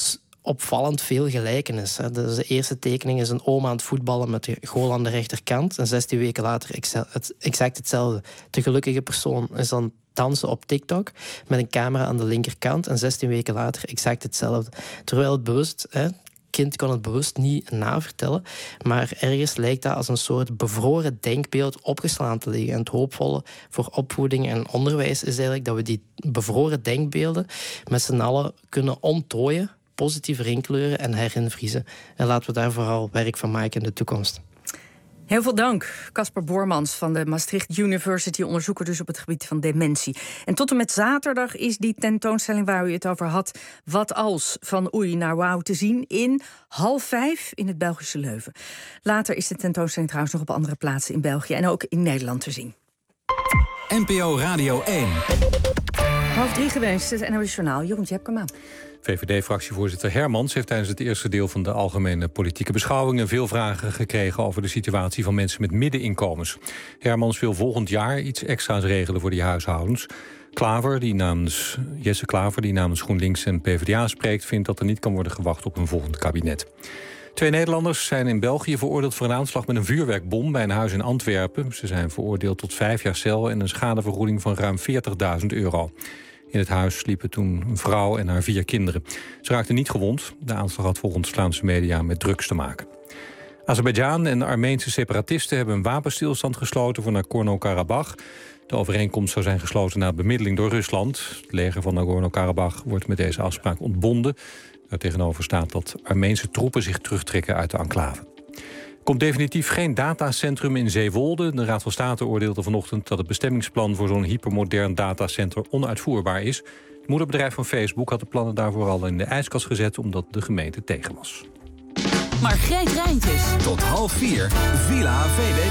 opvallend veel gelijkenis. Hè. Dus de eerste tekening is een oma aan het voetballen met de goal aan de rechterkant. En zestien weken later exact hetzelfde. De gelukkige persoon is dan dansen op TikTok met een camera aan de linkerkant. En zestien weken later exact hetzelfde. Terwijl het bewust... Hè, kind kon het bewust niet navertellen, maar ergens lijkt dat als een soort bevroren denkbeeld opgeslaan te liggen. En het hoopvolle voor opvoeding en onderwijs is eigenlijk dat we die bevroren denkbeelden met z'n allen kunnen onttooien, positief inkleuren en herinvriezen. En laten we daar vooral werk van maken in de toekomst. Heel veel dank, Casper Boormans van de Maastricht University, onderzoeker dus op het gebied van dementie. En tot en met zaterdag is die tentoonstelling waar u het over had, Wat als, van Oei naar Wauw, te zien in half vijf in het Belgische Leuven. Later is de tentoonstelling trouwens nog op andere plaatsen in België en ook in Nederland te zien. N P O Radio één. Half drie geweest, het N O S Journaal. Jeroen Tjepkema. V V D-fractievoorzitter Hermans heeft tijdens het eerste deel van de algemene politieke beschouwingen veel vragen gekregen over de situatie van mensen met middeninkomens. Hermans wil volgend jaar iets extra's regelen voor die huishoudens. Klaver, die namens, Jesse Klaver, die namens GroenLinks en PvdA spreekt, vindt dat er niet kan worden gewacht op een volgend kabinet. Twee Nederlanders zijn in België veroordeeld voor een aanslag met een vuurwerkbom bij een huis in Antwerpen. Ze zijn veroordeeld tot vijf jaar cel en een schadevergoeding van ruim veertigduizend euro. In het huis sliepen toen een vrouw en haar vier kinderen. Ze raakten niet gewond. De aanslag had volgens Vlaamse media met drugs te maken. Azerbeidzjan en de Armeense separatisten hebben een wapenstilstand gesloten voor Nagorno-Karabach. De overeenkomst zou zijn gesloten na bemiddeling door Rusland. Het leger van Nagorno-Karabach wordt met deze afspraak ontbonden. Daartegenover staat dat Armeense troepen zich terugtrekken uit de enclave. Er komt definitief geen datacentrum in Zeewolde. De Raad van State oordeelde vanochtend dat het bestemmingsplan voor zo'n hypermodern datacenter onuitvoerbaar is. Het moederbedrijf van Facebook had de plannen daarvoor al in de ijskast gezet omdat de gemeente tegen was. Margreet Rijntjes. Tot half vier, Villa V W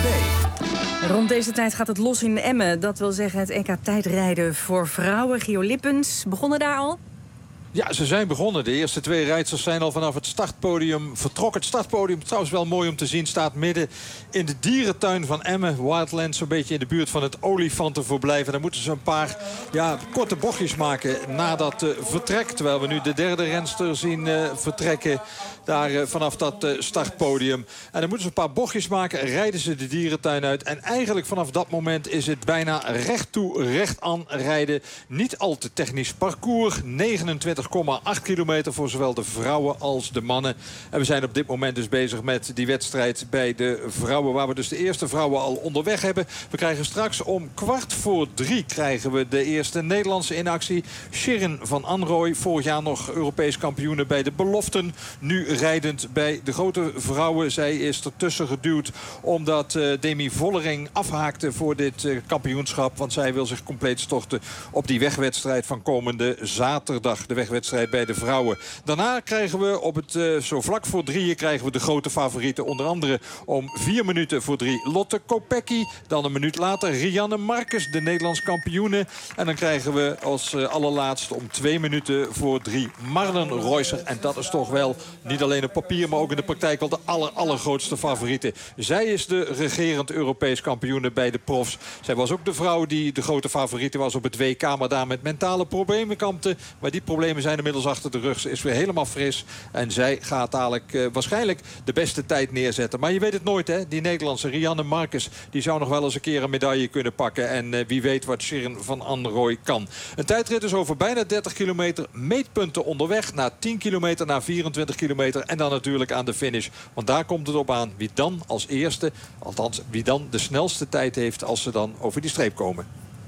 B. Rond deze tijd gaat het los in Emmen. Dat wil zeggen het E K tijdrijden voor vrouwen. Gio Lippens, begonnen daar al? Ja, ze zijn begonnen. De eerste twee rijdsters zijn al vanaf het startpodium vertrokken. Het startpodium, trouwens wel mooi om te zien, staat midden in de dierentuin van Emmen. Wildlands, zo'n beetje in de buurt van het olifantenverblijf. En dan moeten ze een paar ja, korte bochtjes maken na dat uh, vertrek. Terwijl we nu de derde renster zien uh, vertrekken daar uh, vanaf dat uh, startpodium. En dan moeten ze een paar bochtjes maken, rijden ze de dierentuin uit. En eigenlijk vanaf dat moment is het bijna recht toe, recht aan rijden. Niet al te technisch parcours, negenentwintig komma acht kilometer voor zowel de vrouwen als de mannen. En we zijn op dit moment dus bezig met die wedstrijd bij de vrouwen, waar we dus de eerste vrouwen al onderweg hebben. We krijgen straks om kwart voor drie krijgen we de eerste Nederlandse in actie. Shirin van Anrooy, vorig jaar nog Europees kampioene bij de beloften. Nu rijdend bij de grote vrouwen. Zij is ertussen geduwd omdat uh, Demi Vollering afhaakte voor dit uh, kampioenschap. Want zij wil zich compleet storten op die wegwedstrijd van komende zaterdag. De wegwedstrijd bij de vrouwen. Daarna krijgen we op het uh, zo vlak voor drieën krijgen we de grote favorieten. Onder andere om vier minuten voor drie Lotte Kopecky. Dan een minuut later Rianne Marcus, de Nederlands kampioene. En dan krijgen we als uh, allerlaatste om twee minuten voor drie Marlen Reusser. En dat is toch wel niet alleen op papier, maar ook in de praktijk wel de aller, allergrootste favoriete. Zij is de regerend Europees kampioene bij de profs. Zij was ook de vrouw die de grote favoriete was op het W K, maar daar met mentale problemen kampte. Maar die problemen zijn inmiddels achter de rug. Ze is weer helemaal fris. En zij gaat dadelijk uh, waarschijnlijk de beste tijd neerzetten. Maar je weet het nooit, hè. Die Nederlandse Rianne Marcus, die zou nog wel eens een keer een medaille kunnen pakken. En uh, wie weet wat Shirin van Anrooy kan. Een tijdrit is over bijna dertig kilometer. Meetpunten onderweg. Na tien kilometer, na vierentwintig kilometer. En dan natuurlijk aan de finish. Want daar komt het op aan. Wie dan als eerste, althans wie dan de snelste tijd heeft als ze dan over die streep komen.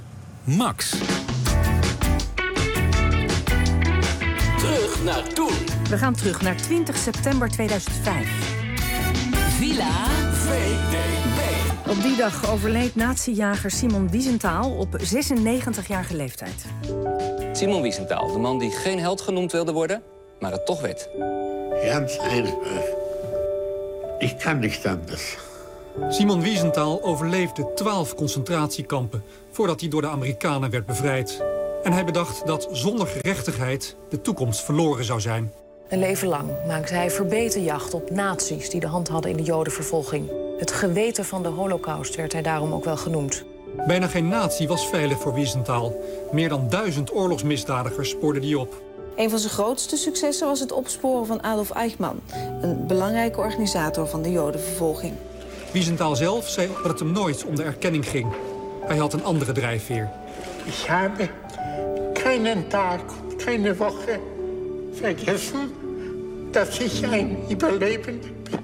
Max. Terug naar toen. We gaan terug naar twintig september tweeduizend vijf. Villa V D B. Op die dag overleed nazi-jager Simon Wiesenthal op zesennegentigjarige leeftijd. Simon Wiesenthal, de man die geen held genoemd wilde worden, maar het toch werd. Ganz einfach. Ik kan niet anders. Simon Wiesenthal overleefde twaalf concentratiekampen voordat hij door de Amerikanen werd bevrijd. En hij bedacht dat zonder gerechtigheid de toekomst verloren zou zijn. Een leven lang maakte hij verbeten jacht op nazi's die de hand hadden in de jodenvervolging. Het geweten van de Holocaust werd hij daarom ook wel genoemd. Bijna geen nazi was veilig voor Wiesenthal. Meer dan duizend oorlogsmisdadigers spoorde hij op. Een van zijn grootste successen was het opsporen van Adolf Eichmann, een belangrijke organisator van de Jodenvervolging. Wiesenthal zelf zei dat het hem nooit om de erkenning ging. Hij had een andere drijfveer. Ik heb geen dag, geen Woche vergessen dat ik een überlebende ben.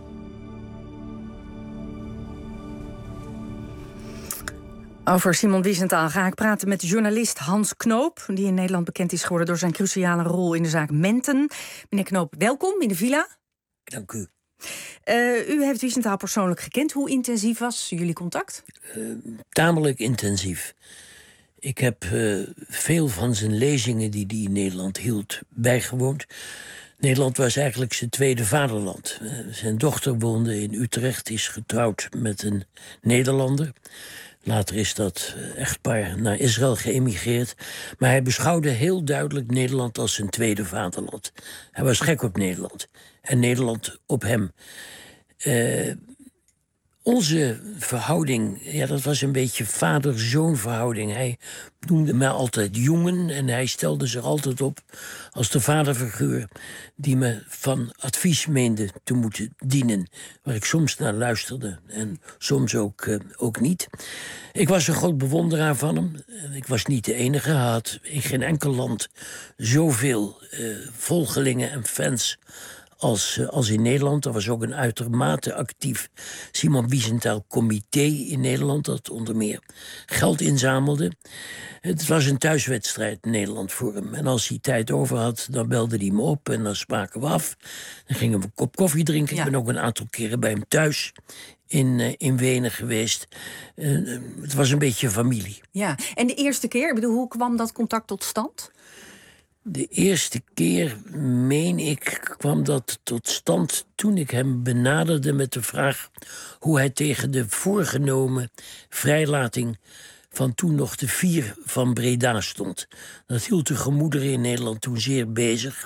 Over Simon Wiesenthal ga ik praten met journalist Hans Knoop, die in Nederland bekend is geworden door zijn cruciale rol in de zaak Menten. Meneer Knoop, welkom in de villa. Dank u. Uh, u heeft Wiesenthal persoonlijk gekend. Hoe intensief was jullie contact? Uh, tamelijk intensief. Ik heb uh, veel van zijn lezingen die hij in Nederland hield bijgewoond. Nederland was eigenlijk zijn tweede vaderland. Uh, zijn dochter woonde in Utrecht, is getrouwd met een Nederlander. Later is dat echtpaar naar Israël geëmigreerd. Maar hij beschouwde heel duidelijk Nederland als zijn tweede vaderland. Hij was gek op Nederland. En Nederland op hem. Uh, onze verhouding, ja, dat was een beetje vader-zoon verhouding. Hij noemde mij altijd jongen en hij stelde zich altijd op als de vaderfiguur die me van advies meende te moeten dienen. Waar ik soms naar luisterde en soms ook, uh, ook niet. Ik was een groot bewonderaar van hem. Ik was niet de enige. Hij had in geen enkel land zoveel uh, volgelingen en fans Als, uh, als in Nederland. Er was ook een uitermate actief Simon Wiesenthal comité in Nederland, dat onder meer geld inzamelde. Het was een thuiswedstrijd Nederland voor hem. En als hij tijd over had, dan belde hij me op en dan spraken we af. Dan gingen we een kop koffie drinken. Ja. Ik ben ook een aantal keren bij hem thuis in, uh, in Wenen geweest. Uh, het was een beetje familie. Ja, en de eerste keer, ik bedoel, hoe kwam dat contact tot stand? De eerste keer, meen ik, kwam dat tot stand toen ik hem benaderde met de vraag hoe hij tegen de voorgenomen vrijlating van toen nog de vier van Breda stond. Dat hield de gemoederen in Nederland toen zeer bezig.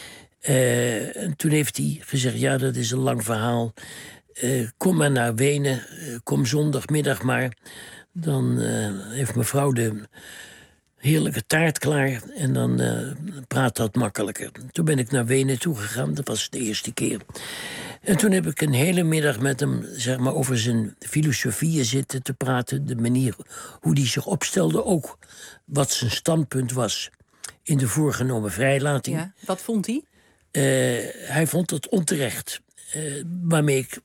Uh, en toen heeft hij gezegd, ja, dat is een lang verhaal. Uh, kom maar naar Wenen, uh, kom zondagmiddag maar. Dan uh, heeft mevrouw de heerlijke taart klaar en dan uh, praat dat makkelijker. Toen ben ik naar Wenen toegegaan, dat was de eerste keer. En toen heb ik een hele middag met hem, zeg maar, over zijn filosofieën zitten te praten. De manier hoe hij zich opstelde, ook wat zijn standpunt was in de voorgenomen vrijlating. Ja, wat vond hij? Uh, hij vond het onterecht. Uh, waarmee ik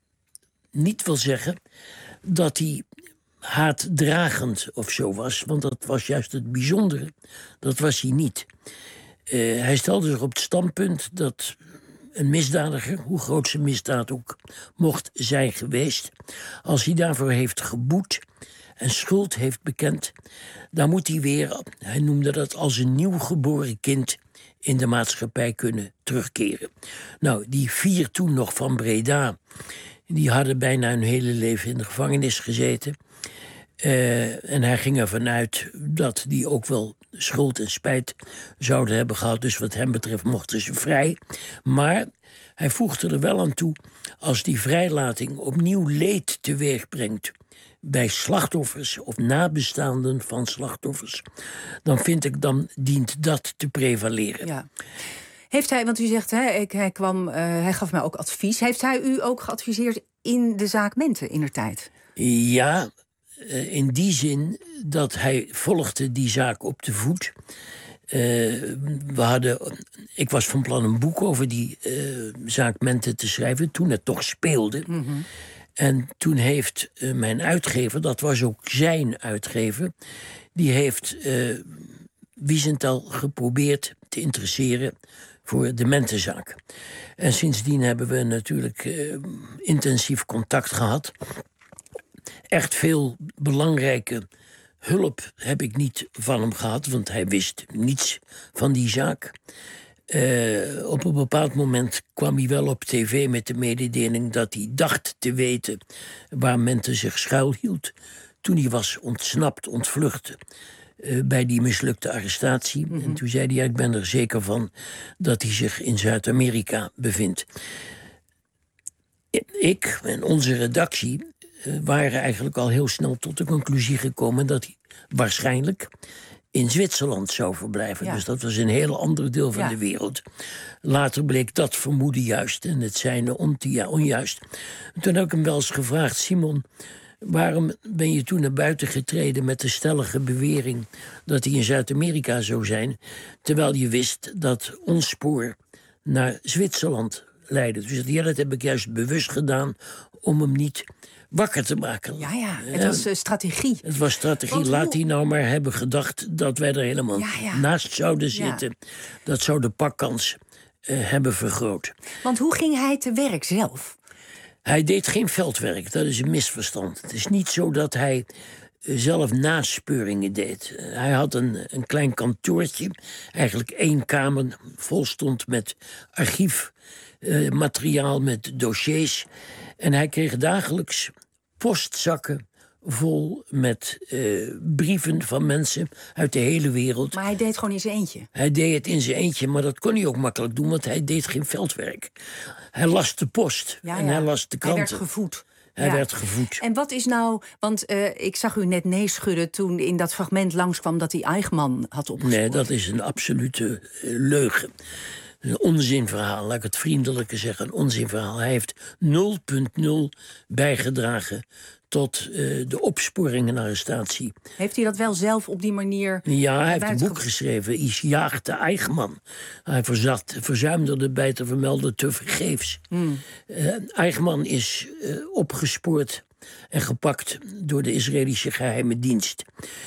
niet wil zeggen dat hij haatdragend of zo was, want dat was juist het bijzondere. Dat was hij niet. Uh, hij stelde zich op het standpunt dat een misdadiger, hoe groot zijn misdaad ook mocht zijn geweest, als hij daarvoor heeft geboet en schuld heeft bekend, dan moet hij weer, hij noemde dat als een nieuw geboren kind, in de maatschappij kunnen terugkeren. Nou, die vier toen nog van Breda, die hadden bijna hun hele leven in de gevangenis gezeten. Uh, en hij ging ervan uit dat die ook wel schuld en spijt zouden hebben gehad. Dus wat hem betreft mochten ze vrij. Maar hij voegde er wel aan toe, als die vrijlating opnieuw leed teweeg brengt bij slachtoffers of nabestaanden van slachtoffers, dan vind ik, dan dient dat te prevaleren. Ja. Heeft hij, want u zegt, hè, ik, hij, kwam, uh, hij gaf mij ook advies. Heeft hij u ook geadviseerd in de zaak Menten indertijd? Ja, uh, in die zin dat hij volgde die zaak op de voet. Uh, we hadden, ik was van plan een boek over die uh, zaak Menten te schrijven, toen het toch speelde. Mm-hmm. En toen heeft uh, mijn uitgever, dat was ook zijn uitgever, die heeft uh, Wiesenthal geprobeerd te interesseren voor de Mentenzaak. En sindsdien hebben we natuurlijk uh, intensief contact gehad. Echt veel belangrijke hulp heb ik niet van hem gehad, want hij wist niets van die zaak. Uh, op een bepaald moment kwam hij wel op tv met de mededeling dat hij dacht te weten waar Menten zich schuilhield toen hij was ontsnapt, ontvlucht uh, bij die mislukte arrestatie. Mm-hmm. En toen zei hij, ja, ik ben er zeker van dat hij zich in Zuid-Amerika bevindt. Ik en onze redactie uh, waren eigenlijk al heel snel tot de conclusie gekomen dat hij waarschijnlijk in Zwitserland zou verblijven. Ja. Dus dat was een heel ander deel van Ja. de wereld. Later bleek dat vermoeden juist en het zijne ontia- onjuist. Toen heb ik hem wel eens gevraagd: Simon, waarom ben je toen naar buiten getreden met de stellige bewering dat hij in Zuid-Amerika zou zijn, terwijl je wist dat ons spoor naar Zwitserland leidde? Dus ja, dat heb ik juist bewust gedaan om hem niet wakker te maken. Ja, ja, het was uh, strategie. Het was strategie. Want Laat hoe- hij nou maar hebben gedacht dat wij er helemaal Ja, ja. naast zouden Ja. zitten. Dat zou de pakkans uh, hebben vergroot. Want hoe ging hij te werk zelf? Hij deed geen veldwerk, dat is een misverstand. Het is niet zo dat hij uh, zelf naspeuringen deed. Uh, hij had een, een klein kantoortje, eigenlijk één kamer, vol stond met archiefmateriaal, uh, met dossiers. En hij kreeg dagelijks postzakken vol met uh, brieven van mensen uit de hele wereld. Maar hij deed gewoon in zijn eentje. Hij deed het in zijn eentje, maar dat kon hij ook makkelijk doen, want hij deed geen veldwerk. Hij las de post Ja, en ja. hij las de kranten. Hij werd gevoed. Hij Ja. werd gevoed. En wat is nou... Want uh, ik zag u net nee schudden toen in dat fragment langskwam dat hij Eichmann had opgespoord. Nee, dat is een absolute uh, leugen. Een onzinverhaal, laat ik het vriendelijker zeggen. Een onzinverhaal. Hij heeft nul punt nul bijgedragen tot uh, de opsporing en arrestatie. Heeft hij dat wel zelf op die manier... Ja, hij heeft een buiten- boek geschreven, Is jaagde Eichmann. Hij verzat, verzuimde erbij te vermelden te vergeefs. Hmm. Uh, Eichmann is uh, opgespoord en gepakt door de Israëlische geheime dienst.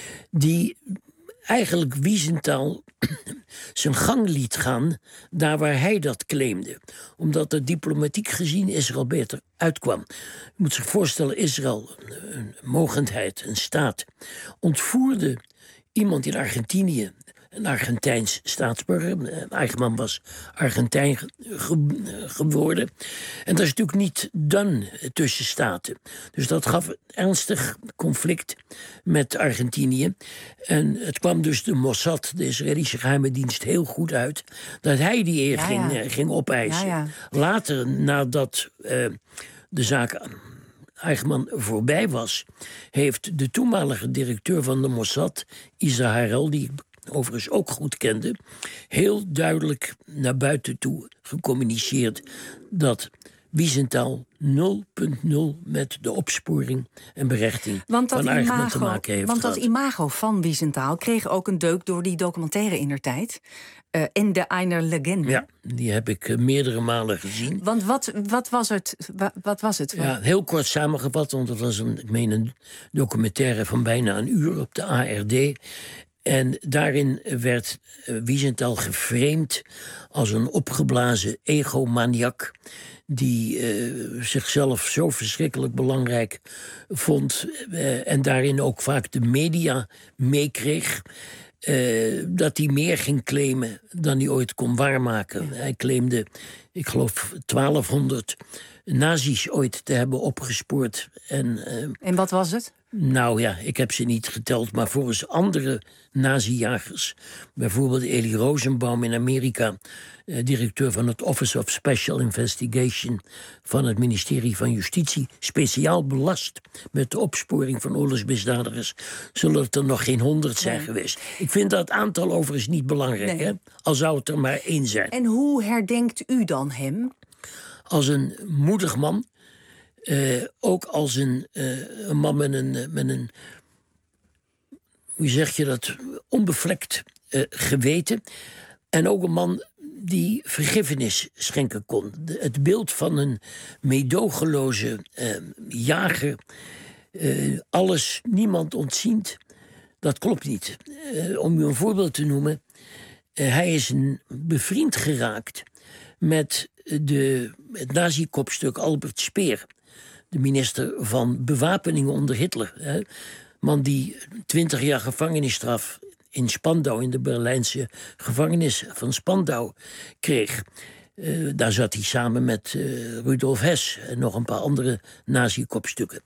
Die eigenlijk Wiesenthal zijn gang liet gaan daar waar hij dat claimde. Omdat er diplomatiek gezien Israël beter uitkwam. Je moet zich voorstellen, Israël, een mogendheid, een staat, ontvoerde iemand in Argentinië, een Argentijns staatsburger. Eichmann was Argentijn ge- geworden. En dat is natuurlijk niet done tussen staten. Dus dat gaf een ernstig conflict met Argentinië. En het kwam dus de Mossad, de Israëlische geheime dienst, heel goed uit dat hij die eer Ja, ging, ja. eh, ging opeisen. Ja, ja. Later, nadat uh, de zaak Eichmann voorbij was, heeft de toenmalige directeur van de Mossad, Isa Harel, die ik overigens ook goed kende, heel duidelijk naar buiten toe gecommuniceerd dat Wiesenthal nul punt nul met de opsporing en berechting Want dat, van Eichmann imago, te maken heeft want dat gehad. imago van Wiesenthal kreeg ook een deuk door die documentaire indertijd. Uh, in de Einer Legende. Ja, die heb ik uh, meerdere malen gezien. Want wat, wat was het? Wa- Wat was het? Ja, heel kort samengevat, want het was een, ik meen een documentaire van bijna een uur op de A R D. En daarin werd uh, Wiesenthal geframed als een opgeblazen egomaniak die uh, zichzelf zo verschrikkelijk belangrijk vond uh, en daarin ook vaak de media meekreeg. Uh, dat hij meer ging claimen dan hij ooit kon waarmaken. Hij claimde, ik geloof, twaalfhonderd nazi's ooit te hebben opgespoord. En, uh, en wat was het? Nou ja, ik heb ze niet geteld, maar volgens andere nazi-jagers, bijvoorbeeld Eli Rosenbaum in Amerika, eh, directeur van het Office of Special Investigation van het ministerie van Justitie, speciaal belast met de opsporing van oorlogsmisdadigers, zullen het er nog geen honderd zijn Nee. geweest. Ik vind dat aantal overigens niet belangrijk, Nee. hè? Al zou het er maar één zijn. En hoe herdenkt u dan hem? Als een moedig man. Uh, ook als een, uh, een man met een, met een, hoe zeg je dat, onbevlekt uh, geweten. En ook een man die vergiffenis schenken kon. De, het beeld van een meedogenloze uh, jager, uh, alles, niemand ontziend, dat klopt niet. Uh, om u een voorbeeld te noemen, uh, hij is een bevriend geraakt met de, het nazi-kopstuk Albert Speer, de minister van Bewapeningen onder Hitler. Hè. Man die twintig jaar gevangenisstraf in Spandau, in de Berlijnse gevangenis van Spandau, kreeg. Uh, daar zat hij samen met uh, Rudolf Hess en nog een paar andere nazi-kopstukken.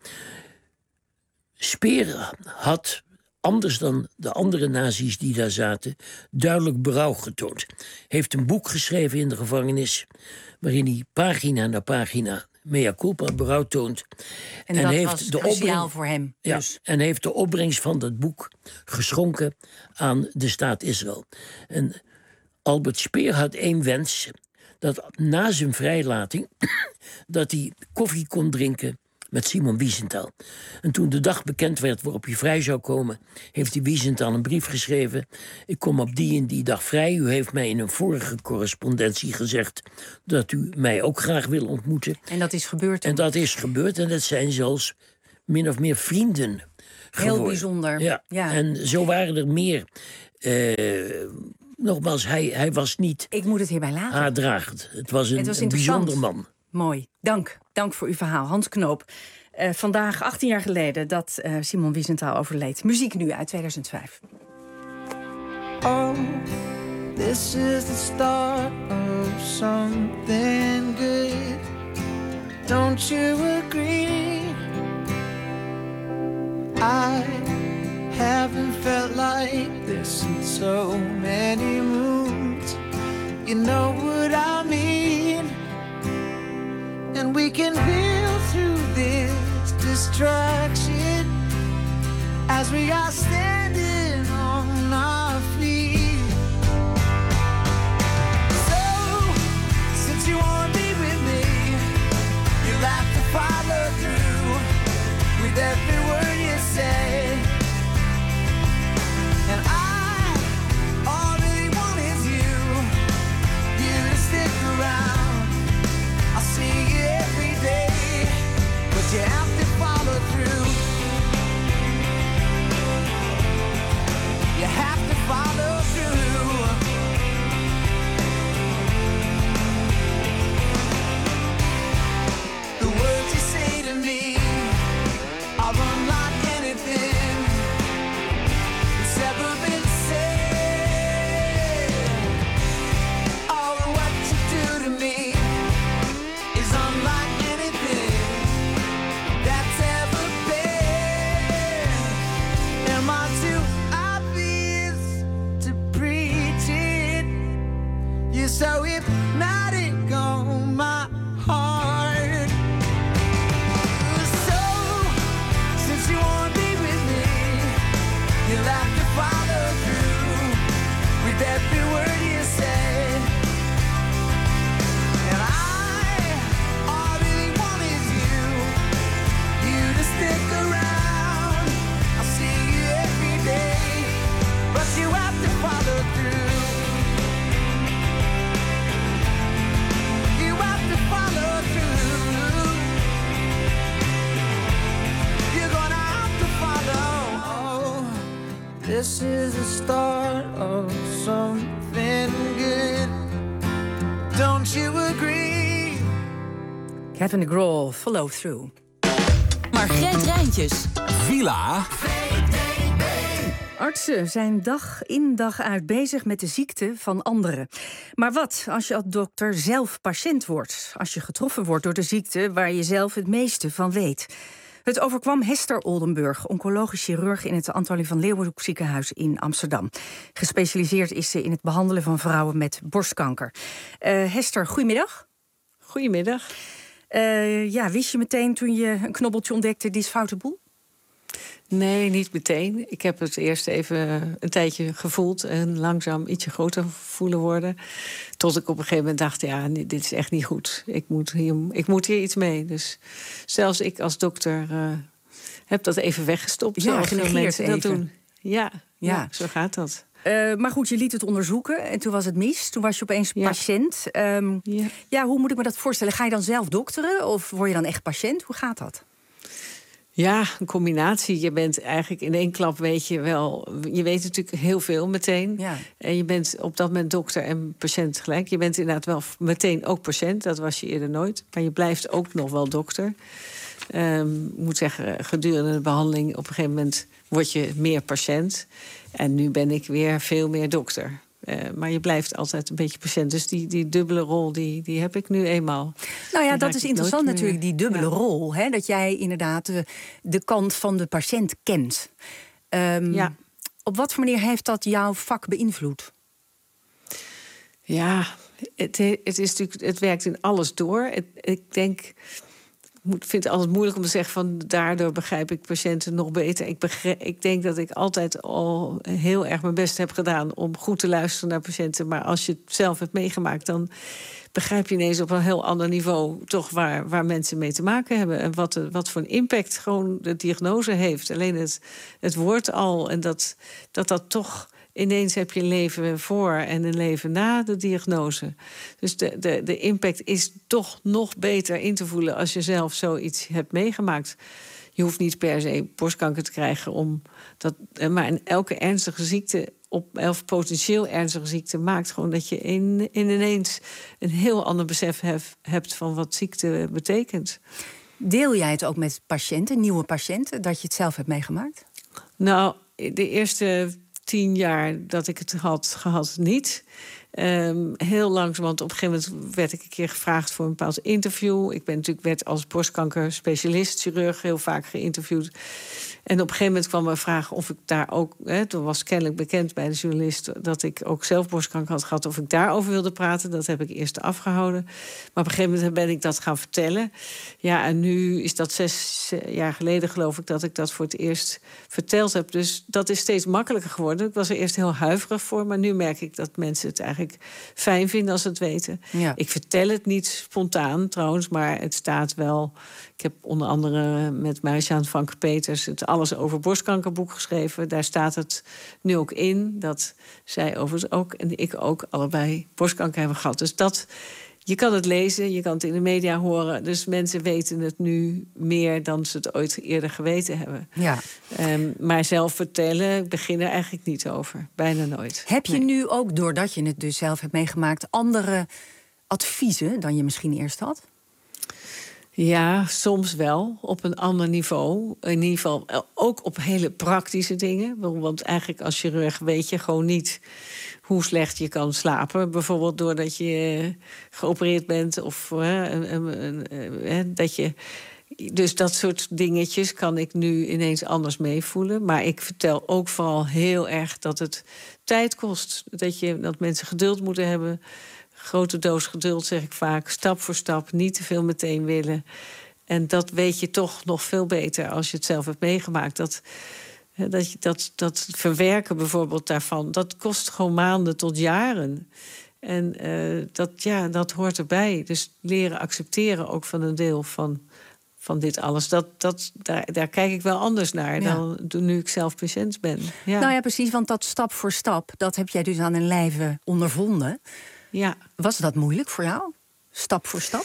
Speer had, anders dan de andere nazi's die daar zaten, duidelijk berouw getoond. Heeft een boek geschreven in de gevangenis, waarin hij pagina na pagina mea culpa, berouw toont. En, en dat heeft was de cruciaal opbreng... voor hem. Ja, dus. En heeft de opbrengst van dat boek geschonken aan de staat Israël. En Albert Speer had één wens, dat na zijn vrijlating dat hij koffie kon drinken met Simon Wiesenthal. En toen de dag bekend werd waarop hij vrij zou komen, heeft hij Wiesenthal een brief geschreven. Ik kom op die en die dag vrij. U heeft mij in een vorige correspondentie gezegd dat u mij ook graag wil ontmoeten. En dat is gebeurd. En dat is gebeurd. En dat zijn zelfs min of meer vrienden geworden. Heel bijzonder. Ja. Ja. En zo waren er meer. Uh, nogmaals, hij, hij was niet Ik moet het hierbij laten. haatdragend. Het was een, het was een bijzonder man. Mooi. Dank. Dank voor uw verhaal. Hans Knoop. Uh, vandaag, achttien jaar geleden, dat uh, Simon Wiesenthal overleed. Muziek nu uit tweeduizend vijf. Oh, this is the start of something good. Don't you agree? I haven't felt like this in so many moons. You know what I mean? And we can build through this distraction as we are standing on our feet. So, since you wanna be with me, you'll have to follow through with every word you say. And I, all I really want is you, you to stick around. I'll see you every day, but you have to follow through. You have to follow through. The words you say to me are unlike anything that's ever been said. All of what you do to me is unlike anything that's ever been. Am I too obvious to preach it? You're so hypnotic on my heart. So, since you wanna be with me, you'll have to follow through with every word you say. And I, all I really want is you, you to stick around. I'll see you every day, but you have to follow through. You have to follow through. You're gonna have to follow. This is the start of something good. Don't you agree? Kevin DeGraw, Follow Through. Margreet Rijntjes. Villa. Artsen zijn dag in dag uit bezig met de ziekte van anderen. Maar wat als je als dokter zelf patiënt wordt? Als je getroffen wordt door de ziekte waar je zelf het meeste van weet? Het overkwam Hester Oldenburg, oncologisch chirurg in het Antonie van Leeuwenhoek ziekenhuis in Amsterdam. Gespecialiseerd is ze in het behandelen van vrouwen met borstkanker. Uh, Hester, goedemiddag. Goedemiddag. Uh, ja, wist je meteen toen je een knobbeltje ontdekte, dit is foute boel? Nee, niet meteen. Ik heb het eerst even een tijdje gevoeld en langzaam ietsje groter voelen worden. Tot ik op een gegeven moment dacht, ja, dit is echt niet goed. Ik moet hier, ik moet hier iets mee. Dus zelfs ik als dokter uh, heb dat even weggestopt. Ja, zoals veel mensen dat even. doen. Ja, ja. Ja. Zo gaat dat. Uh, maar goed, je liet het onderzoeken en toen was het mis. Toen was je opeens Ja. patiënt. Um, ja. ja, hoe moet ik me dat voorstellen? Ga je dan zelf dokteren of word je dan echt patiënt? Hoe gaat dat? Ja, een combinatie. Je bent eigenlijk in één klap weet je wel. Je weet natuurlijk heel veel meteen. Ja. En je bent op dat moment dokter en patiënt tegelijk. Je bent inderdaad wel meteen ook patiënt. Dat was je eerder nooit. Maar je blijft ook nog wel dokter. Um, ik moet zeggen, gedurende de behandeling op een gegeven moment word je meer patiënt. En nu ben ik weer veel meer dokter. Uh, maar je blijft altijd een beetje patiënt. Dus die, die dubbele rol, die, die heb ik nu eenmaal. Nou ja, En dat is interessant natuurlijk, die dubbele ja. rol. Hè? Dat jij inderdaad de, de kant van de patiënt kent. Um, Ja. Op wat voor manier heeft dat jouw vak beïnvloed? Ja, het, het, is natuurlijk, het werkt in alles door. Het, ik denk moet, vind het altijd moeilijk om te zeggen van daardoor begrijp ik patiënten nog beter. Ik, begrijp, ik denk dat ik altijd al heel erg mijn best heb gedaan om goed te luisteren naar patiënten. Maar als je het zelf hebt meegemaakt, dan begrijp je ineens op een heel ander niveau toch waar, waar mensen mee te maken hebben. En wat, wat voor een impact gewoon de diagnose heeft. Alleen het, het woord al en dat dat, dat toch ineens heb je een leven voor en een leven na de diagnose. Dus de, de, de impact is toch nog beter in te voelen als je zelf zoiets hebt meegemaakt. Je hoeft niet per se borstkanker te krijgen om dat, maar in elke ernstige ziekte, op of potentieel ernstige ziekte, maakt gewoon dat je in, in ineens een heel ander besef hef, hebt van wat ziekte betekent. Deel jij het ook met patiënten, nieuwe patiënten, dat je het zelf hebt meegemaakt? Nou, de eerste tien jaar dat ik het had gehad, niet. Um, heel langzaam, want op een gegeven moment werd ik een keer gevraagd voor een bepaald interview. Ik ben natuurlijk werd als borstkankerspecialist, chirurg, heel vaak geïnterviewd. En op een gegeven moment kwam er een vraag of ik daar ook, hè, toen was kennelijk bekend bij de journalist dat ik ook zelf borstkanker had gehad, of ik daarover wilde praten. Dat heb ik eerst afgehouden. Maar op een gegeven moment ben ik dat gaan vertellen. Ja, en nu is dat zes jaar geleden, geloof ik, dat ik dat voor het eerst verteld heb. Dus dat is steeds makkelijker geworden. Ik was er eerst heel huiverig voor, maar nu merk ik dat mensen het eigenlijk fijn vinden als ze het weten. Ja. Ik vertel het niet spontaan trouwens, maar het staat wel. Ik heb onder andere met Marijsjaan Vanker-Peters het Alles over borstkankerboek geschreven. Daar staat het nu ook in dat zij overigens ook en ik ook allebei borstkanker hebben gehad. Dus dat, je kan het lezen, je kan het in de media horen. Dus mensen weten het nu meer dan ze het ooit eerder geweten hebben. Ja. Um, maar zelf vertellen, ik begin er eigenlijk niet over. Bijna nooit. Heb je nee. nu ook, doordat je het dus zelf hebt meegemaakt, andere adviezen dan je misschien eerst had? Ja, soms wel, op een ander niveau. In ieder geval ook op hele praktische dingen. Want eigenlijk als chirurg weet je gewoon niet hoe slecht je kan slapen. Bijvoorbeeld doordat je geopereerd bent of uh, uh, uh, uh, dat je. Dus dat soort dingetjes kan ik nu ineens anders meevoelen. Maar ik vertel ook vooral heel erg dat het tijd kost. Dat, je, dat mensen geduld moeten hebben. Grote doos geduld, zeg ik vaak. Stap voor stap, niet te veel meteen willen. En dat weet je toch nog veel beter als je het zelf hebt meegemaakt. Dat, dat, dat, dat verwerken bijvoorbeeld daarvan, dat kost gewoon maanden tot jaren. En uh, dat, ja, dat hoort erbij. Dus leren accepteren ook van een deel van, van dit alles. Dat, dat, daar, daar kijk ik wel anders naar ja. dan nu ik zelf patiënt ben. Ja. Nou ja, precies, want dat stap voor stap, dat heb jij dus aan een lijve ondervonden. Ja. Was dat moeilijk voor jou? Stap voor stap?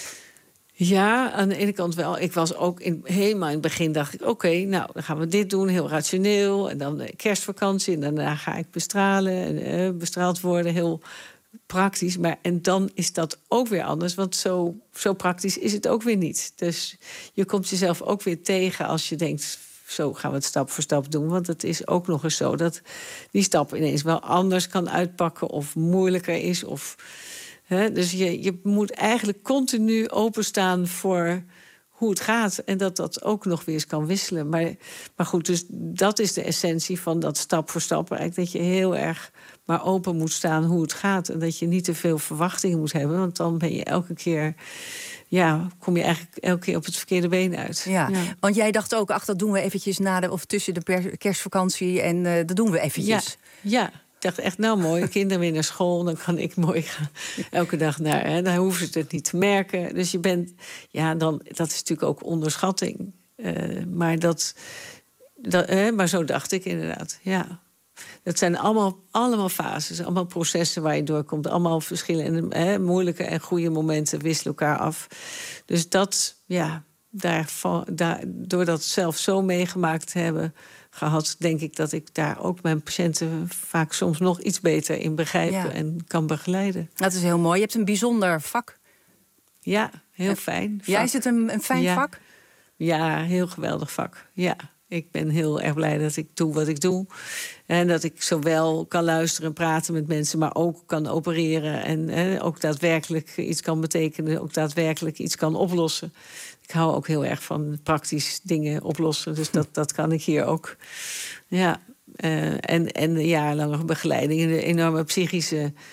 Ja, aan de ene kant wel. Ik was ook in, helemaal in het begin dacht ik, oké, okay, nou, dan gaan we dit doen, heel rationeel. En dan de kerstvakantie en daarna ga ik bestralen en uh, bestraald worden, heel praktisch. Maar en dan is dat ook weer anders, want zo, zo praktisch is het ook weer niet. Dus je komt jezelf ook weer tegen als je denkt, zo gaan we het stap voor stap doen. Want het is ook nog eens zo dat die stap ineens wel anders kan uitpakken of moeilijker is. Of, hè, dus je, je moet eigenlijk continu openstaan voor hoe het gaat. En dat dat ook nog weer eens kan wisselen. Maar, maar goed, dus dat is de essentie van dat stap voor stap. Eigenlijk dat je heel erg maar open moet staan hoe het gaat. En dat je niet te veel verwachtingen moet hebben. Want dan ben je elke keer, ja, kom je eigenlijk elke keer op het verkeerde been uit. Ja, ja. Want jij dacht ook, ach, dat doen we eventjes na de, of tussen de kerstvakantie. En uh, dat doen we eventjes. Ja, ja. Ik dacht echt, nou mooi, kinderen weer naar school, dan kan ik mooi gaan elke dag naar. Hè, dan hoeven ze het niet te merken. Dus je bent, ja, dan, dat is natuurlijk ook onderschatting. Uh, maar, dat, dat, hè, maar zo dacht ik inderdaad, ja. Dat zijn allemaal, allemaal fases, allemaal processen waar je doorkomt. Allemaal verschillende, hè, moeilijke en goede momenten wisselen elkaar af. Dus dat, ja, daar, daar, door dat zelf zo meegemaakt te hebben gehad, denk ik dat ik daar ook mijn patiënten vaak soms nog iets beter in begrijpen ja. en kan begeleiden. Dat is heel mooi. Je hebt een bijzonder vak. Ja, heel fijn. Jij is het een, een fijn ja. vak? Ja, heel geweldig vak. Ja. Ik ben heel erg blij dat ik doe wat ik doe. En dat ik zowel kan luisteren en praten met mensen, maar ook kan opereren. En eh, ook daadwerkelijk iets kan betekenen, ook daadwerkelijk iets kan oplossen. Ik hou ook heel erg van praktisch dingen oplossen. Dus dat, dat kan ik hier ook. Ja. Uh, en, en de jarenlange begeleiding en de enorme psychische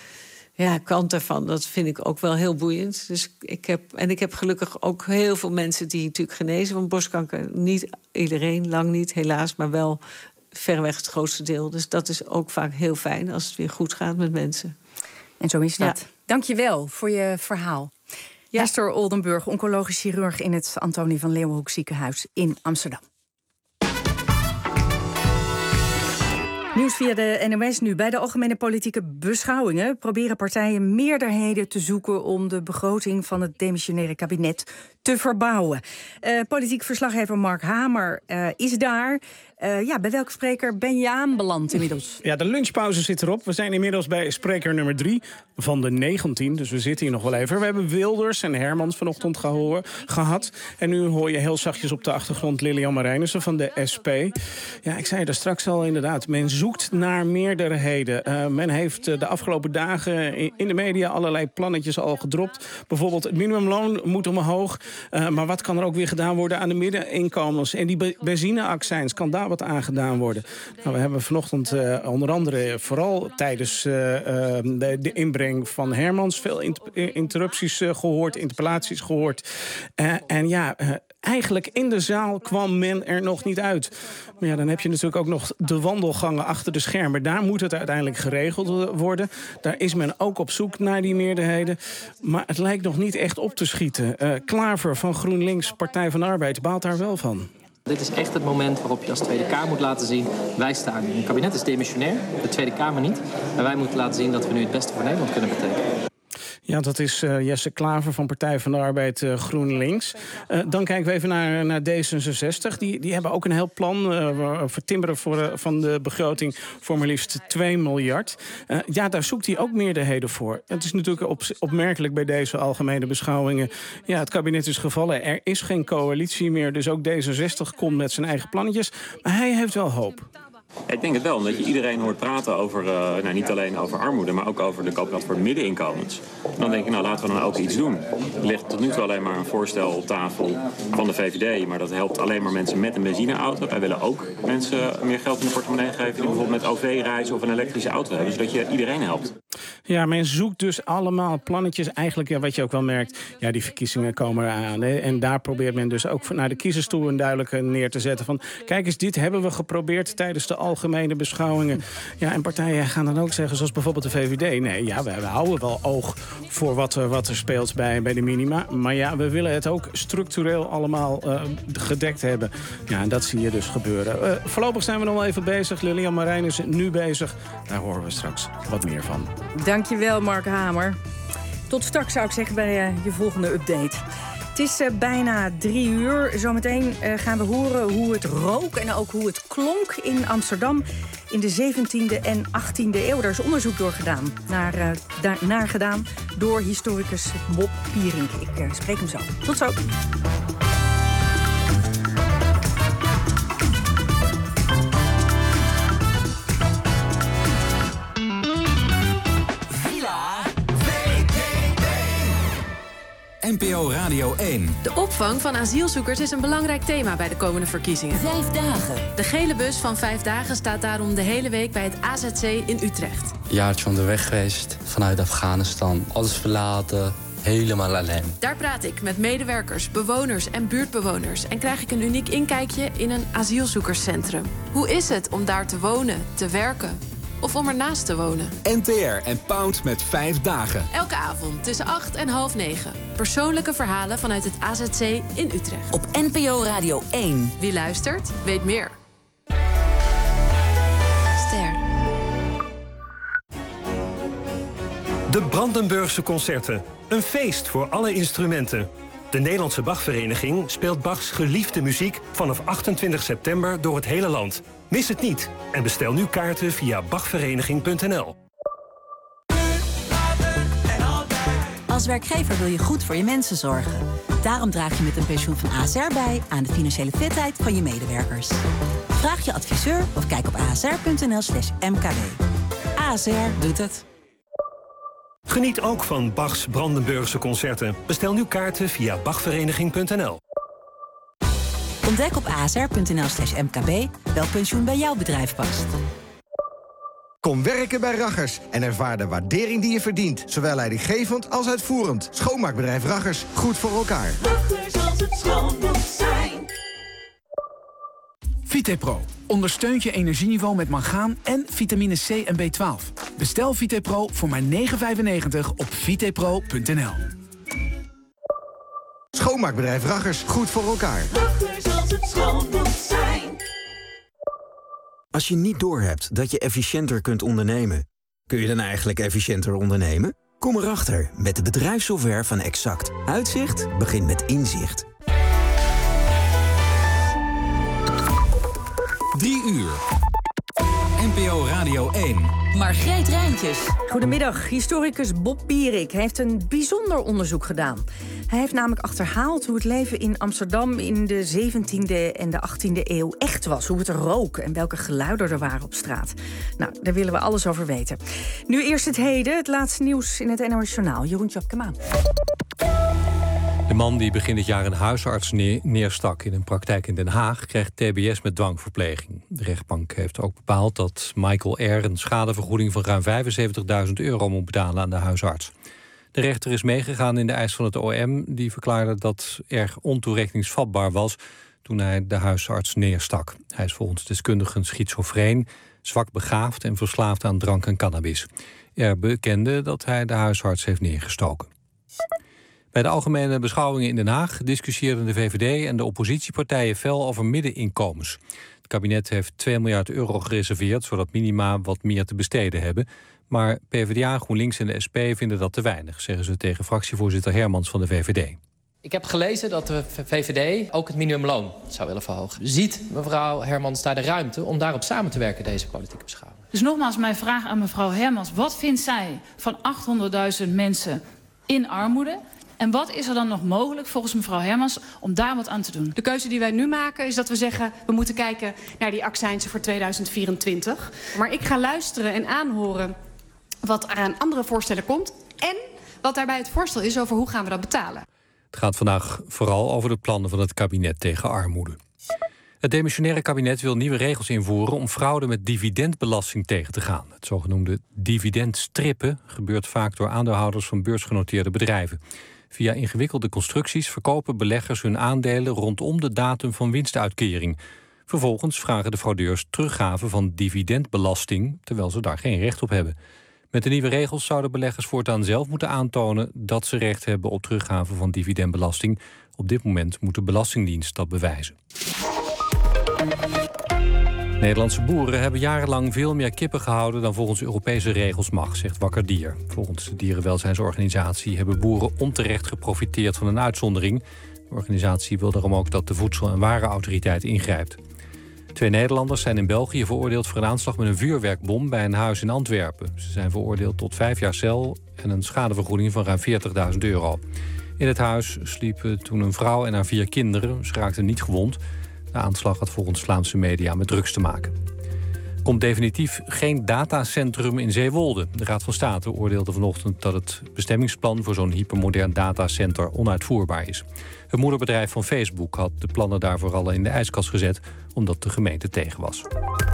Ja, kant daarvan, dat vind ik ook wel heel boeiend. Dus ik heb, en ik heb gelukkig ook heel veel mensen die natuurlijk genezen van borstkanker. Niet iedereen, lang niet, helaas, maar wel verreweg het grootste deel. Dus dat is ook vaak heel fijn als het weer goed gaat met mensen. En zo is dat. Ja. Dank je wel voor je verhaal. Ja. Esther Oldenburg, oncologisch chirurg in het Antonie van Leeuwenhoek ziekenhuis in Amsterdam. Nieuws via de N O S nu. Bij de algemene politieke beschouwingen proberen partijen meerderheden te zoeken om de begroting van het demissionaire kabinet te verbouwen. Uh, politiek verslaggever Mark Hamer uh, is daar. Uh, ja, bij welke spreker ben je aanbeland inmiddels? Ja, de lunchpauze zit erop. We zijn inmiddels bij spreker nummer drie van de negentien. Dus we zitten hier nog wel even. We hebben Wilders en Hermans vanochtend gehoor, gehad. En nu hoor je heel zachtjes op de achtergrond Lilian Marijnissen van de S P. Ja, ik zei er straks al inderdaad. Men zoekt naar meerderheden. Uh, men heeft uh, de afgelopen dagen in, in de media allerlei plannetjes al gedropt. Bijvoorbeeld het minimumloon moet omhoog. Uh, maar wat kan er ook weer gedaan worden aan de middeninkomens? En die be- benzineaccijns, kan daar wat aan gedaan worden? Nou, we hebben vanochtend uh, onder andere vooral tijdens uh, uh, de, de inbreng van Hermans veel inter- interrupties uh, gehoord, interpellaties gehoord. Uh, en ja, uh, eigenlijk in de zaal kwam men er nog niet uit. Maar ja, dan heb je natuurlijk ook nog de wandelgangen achter de schermen. Daar moet het uiteindelijk geregeld worden. Daar is men ook op zoek naar die meerderheden. Maar het lijkt nog niet echt op te schieten. Uh, Klaver van GroenLinks, Partij van de Arbeid, baalt daar wel van. Dit is echt het moment waarop je als Tweede Kamer moet laten zien... wij staan. Het kabinet is demissionair, de Tweede Kamer niet. En wij moeten laten zien dat we nu het beste voor Nederland kunnen betekenen. Ja, dat is uh, Jesse Klaver van Partij van de Arbeid uh, GroenLinks. Uh, dan kijken we even naar, naar D zesenzestig. Die, die hebben ook een heel plan uh, vertimmeren voor, uh, van de begroting voor maar liefst twee miljard. Uh, ja, daar zoekt hij ook meerderheden voor. Het is natuurlijk op, opmerkelijk bij deze algemene beschouwingen. Ja, het kabinet is gevallen. Er is geen coalitie meer, dus ook D zesenzestig komt met zijn eigen plannetjes. Maar hij heeft wel hoop. Ik denk het wel, omdat je iedereen hoort praten over, uh, nou, niet alleen over armoede, maar ook over de koopkracht voor middeninkomens. Dan denk ik, nou laten we dan ook iets doen. Er ligt tot nu toe alleen maar een voorstel op tafel van de V V D, maar dat helpt alleen maar mensen met een benzineauto. Wij willen ook mensen meer geld in de portemonnee geven die bijvoorbeeld met O V reizen of een elektrische auto hebben, zodat je iedereen helpt. Ja, men zoekt dus allemaal plannetjes. Eigenlijk, ja, wat je ook wel merkt, ja, die verkiezingen komen eraan. Hè? En daar probeert men dus ook naar de kiezers toe een duidelijke neer te zetten van, kijk eens, dit hebben we geprobeerd tijdens de algemene beschouwingen. Ja, en partijen gaan dan ook zeggen, zoals bijvoorbeeld de V V D... nee, ja, we, we houden wel oog voor wat, wat er speelt bij, bij de minima. Maar ja, we willen het ook structureel allemaal uh, gedekt hebben. Ja, en dat zie je dus gebeuren. Uh, voorlopig zijn we nog wel even bezig. Lilian Marijn is nu bezig. Daar horen we straks wat meer van. Dankjewel, Mark Hamer. Tot straks zou ik zeggen bij uh, je volgende update. Het is uh, bijna drie uur. Zometeen uh, gaan we horen hoe het rook en ook hoe het klonk in Amsterdam in de zeventiende en achttiende eeuw. Daar is onderzoek door gedaan, naar, uh, daar, naar gedaan door historicus Bob Pierink. Ik uh, spreek hem zo. Tot zo. N P O Radio één. De opvang van asielzoekers is een belangrijk thema bij de komende verkiezingen. Vijf dagen. De gele bus van Vijf Dagen staat daarom de hele week bij het A Z C in Utrecht. Een jaartje onderweg geweest, vanuit Afghanistan. Alles verlaten, helemaal alleen. Daar praat ik met medewerkers, bewoners en buurtbewoners... en krijg ik een uniek inkijkje in een asielzoekerscentrum. Hoe is het om daar te wonen, te werken... of om ernaast te wonen? N T R en Pound met Vijf Dagen. Elke avond tussen acht en half negen. Persoonlijke verhalen vanuit het A Z C in Utrecht. Op N P O Radio één. Wie luistert, weet meer. Ster. De Brandenburgse Concerten. Een feest voor alle instrumenten. De Nederlandse Bachvereniging speelt Bachs geliefde muziek... vanaf achtentwintig september door het hele land. Mis het niet en bestel nu kaarten via bachvereniging punt n l. Als werkgever wil je goed voor je mensen zorgen. Daarom draag je met een pensioen van A S R bij... aan de financiële fitheid van je medewerkers. Vraag je adviseur of kijk op a s r punt n l slash m k w. A S R doet het. Geniet ook van Bachs Brandenburgse Concerten. Bestel nu kaarten via bachvereniging punt n l. Ontdek op a s r punt n l slash m k b welk pensioen bij jouw bedrijf past. Kom werken bij Raggers en ervaar de waardering die je verdient. Zowel leidinggevend als uitvoerend. Schoonmaakbedrijf Raggers. Goed voor elkaar. Raggers als het schoon moet zijn. Vitepro ondersteunt je energieniveau met mangaan en vitamine C en B twaalf. Bestel Vitepro voor maar negen euro vijfennegentig op vitepro punt n l. Schoonmaakbedrijf Raggers. Goed voor elkaar. Raggers als het schoon moet zijn. Als je niet doorhebt dat je efficiënter kunt ondernemen, kun je dan eigenlijk efficiënter ondernemen? Kom erachter met de bedrijfssoftware van Exact. Uitzicht begint met inzicht. Drie uur. N P O Radio één. Margreet Rijntjes. Goedemiddag. Historicus Bob Pierik heeft een bijzonder onderzoek gedaan. Hij heeft namelijk achterhaald hoe het leven in Amsterdam in de zeventiende en de achttiende eeuw echt was. Hoe het er rook en welke geluiden er waren op straat. Nou, daar willen we alles over weten. Nu eerst het heden, het laatste nieuws in het N O S Journaal. Jeroen Tjapkema. De man die begin dit jaar een huisarts neer, neerstak in een praktijk in Den Haag krijgt T B S met dwangverpleging. De rechtbank heeft ook bepaald dat Michael R. een schadevergoeding van ruim vijfenzeventigduizend euro moet betalen aan de huisarts. De rechter is meegegaan in de eis van het O M, die verklaarde dat R. ontoerekeningsvatbaar was toen hij de huisarts neerstak. Hij is volgens deskundigen schizofreen, zwak begaafd en verslaafd aan drank en cannabis. R. bekende dat hij de huisarts heeft neergestoken. Bij de algemene beschouwingen in Den Haag discussieerden de V V D en de oppositiepartijen fel over middeninkomens. Het kabinet heeft twee miljard euro gereserveerd, zodat minima wat meer te besteden hebben. Maar PvdA, GroenLinks en de S P vinden dat te weinig, zeggen ze tegen fractievoorzitter Hermans van de V V D. Ik heb gelezen dat de V V D ook het minimumloon zou willen verhogen. Ziet mevrouw Hermans daar de ruimte om daarop samen te werken, deze politieke beschouwing? Dus nogmaals mijn vraag aan mevrouw Hermans. Wat vindt zij van achthonderdduizend mensen in armoede? En wat is er dan nog mogelijk volgens mevrouw Hermans om daar wat aan te doen? De keuze die wij nu maken is dat we zeggen, we moeten kijken naar die accijnsen voor tweeduizend vierentwintig. Maar ik ga luisteren en aanhoren wat er aan andere voorstellen komt. En wat daarbij het voorstel is over hoe gaan we dat betalen. Het gaat vandaag vooral over de plannen van het kabinet tegen armoede. Het demissionaire kabinet wil nieuwe regels invoeren om fraude met dividendbelasting tegen te gaan. Het zogenoemde dividendstrippen gebeurt vaak door aandeelhouders van beursgenoteerde bedrijven. Via ingewikkelde constructies verkopen beleggers hun aandelen rondom de datum van winstuitkering. Vervolgens vragen de fraudeurs teruggave van dividendbelasting, terwijl ze daar geen recht op hebben. Met de nieuwe regels zouden beleggers voortaan zelf moeten aantonen dat ze recht hebben op teruggave van dividendbelasting. Op dit moment moet de Belastingdienst dat bewijzen. Nederlandse boeren hebben jarenlang veel meer kippen gehouden dan volgens Europese regels mag, zegt Wakker Dier. Volgens de dierenwelzijnsorganisatie hebben boeren onterecht geprofiteerd van een uitzondering. De organisatie wil daarom ook dat de Voedsel- en Warenautoriteit ingrijpt. Twee Nederlanders zijn in België veroordeeld voor een aanslag met een vuurwerkbom bij een huis in Antwerpen. Ze zijn veroordeeld tot vijf jaar cel en een schadevergoeding van ruim veertigduizend euro. In het huis sliepen toen een vrouw en haar vier kinderen. Ze raakten niet gewond. De aanslag had volgens Vlaamse media met drugs te maken. Er komt definitief geen datacentrum in Zeewolde. De Raad van State oordeelde vanochtend dat het bestemmingsplan voor zo'n hypermodern datacenter onuitvoerbaar is. Het moederbedrijf van Facebook had de plannen daarvoor al in de ijskast gezet, omdat de gemeente tegen was.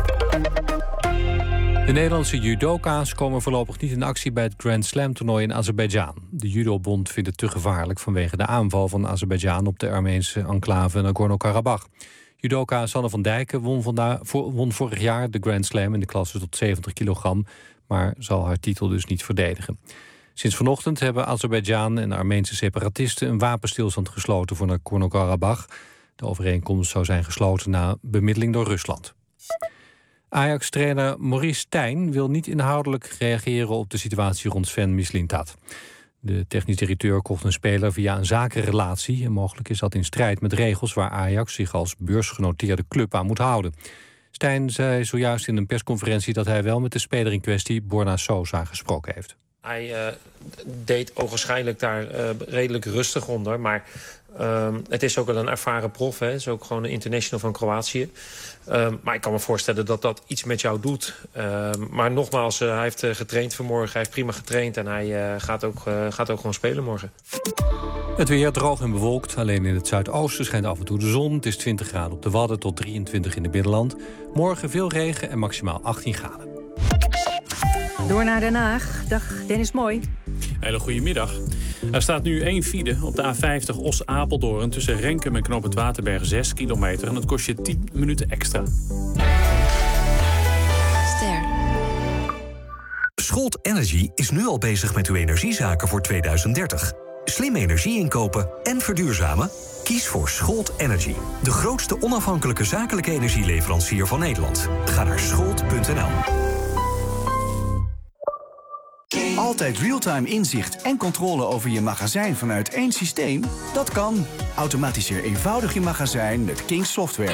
De Nederlandse judoka's komen voorlopig niet in actie bij het Grand Slam toernooi in Azerbeidzjan. De judobond vindt het te gevaarlijk vanwege de aanval van Azerbeidzjan op de Armeense enclave Nagorno-Karabakh. Judoka Sanne van Dijken won, vandaag, won vorig jaar de Grand Slam in de klasse tot zeventig kilogram, maar zal haar titel dus niet verdedigen. Sinds vanochtend hebben Azerbeidzjan en de Armeense separatisten een wapenstilstand gesloten voor Nagorno-Karabakh. De overeenkomst zou zijn gesloten na bemiddeling door Rusland. Ajax-trainer Maurice Stijn wil niet inhoudelijk reageren op de situatie rond Sven Mislintat. De technisch directeur kocht een speler via een zakenrelatie en mogelijk is dat in strijd met regels waar Ajax zich als beursgenoteerde club aan moet houden. Stijn zei zojuist in een persconferentie dat hij wel met de speler in kwestie, Borna Sosa, gesproken heeft. Hij uh, deed ogenschijnlijk daar uh, redelijk rustig onder, maar uh, het is ook wel een ervaren prof. Hij is ook gewoon een international van Kroatië. Uh, maar ik kan me voorstellen dat dat iets met jou doet. Uh, maar nogmaals, uh, hij heeft uh, getraind vanmorgen. Hij heeft prima getraind en hij uh, gaat, ook, uh, gaat ook gewoon spelen morgen. Het weer droog en bewolkt. Alleen in het zuidoosten schijnt af en toe de zon. Het is twintig graden op de Wadden tot drieëntwintig in het binnenland. Morgen veel regen en maximaal achttien graden. Door naar Den Haag. Dag Dennis Mooi. Hele goede middag. Er staat nu één file op de A vijftig Os-Apeldoorn... tussen Renkum en Knoop het Waterberg, zes kilometer. En dat kost je tien minuten extra. Ster. Scholt Energy is nu al bezig met uw energiezaken voor tweeduizend dertig. Slim energie inkopen en verduurzamen? Kies voor Scholt Energy. De grootste onafhankelijke zakelijke energieleverancier van Nederland. Ga naar scholt punt n l. Altijd real-time inzicht en controle over je magazijn vanuit één systeem? Dat kan. Automatiseer eenvoudig je magazijn met King Software.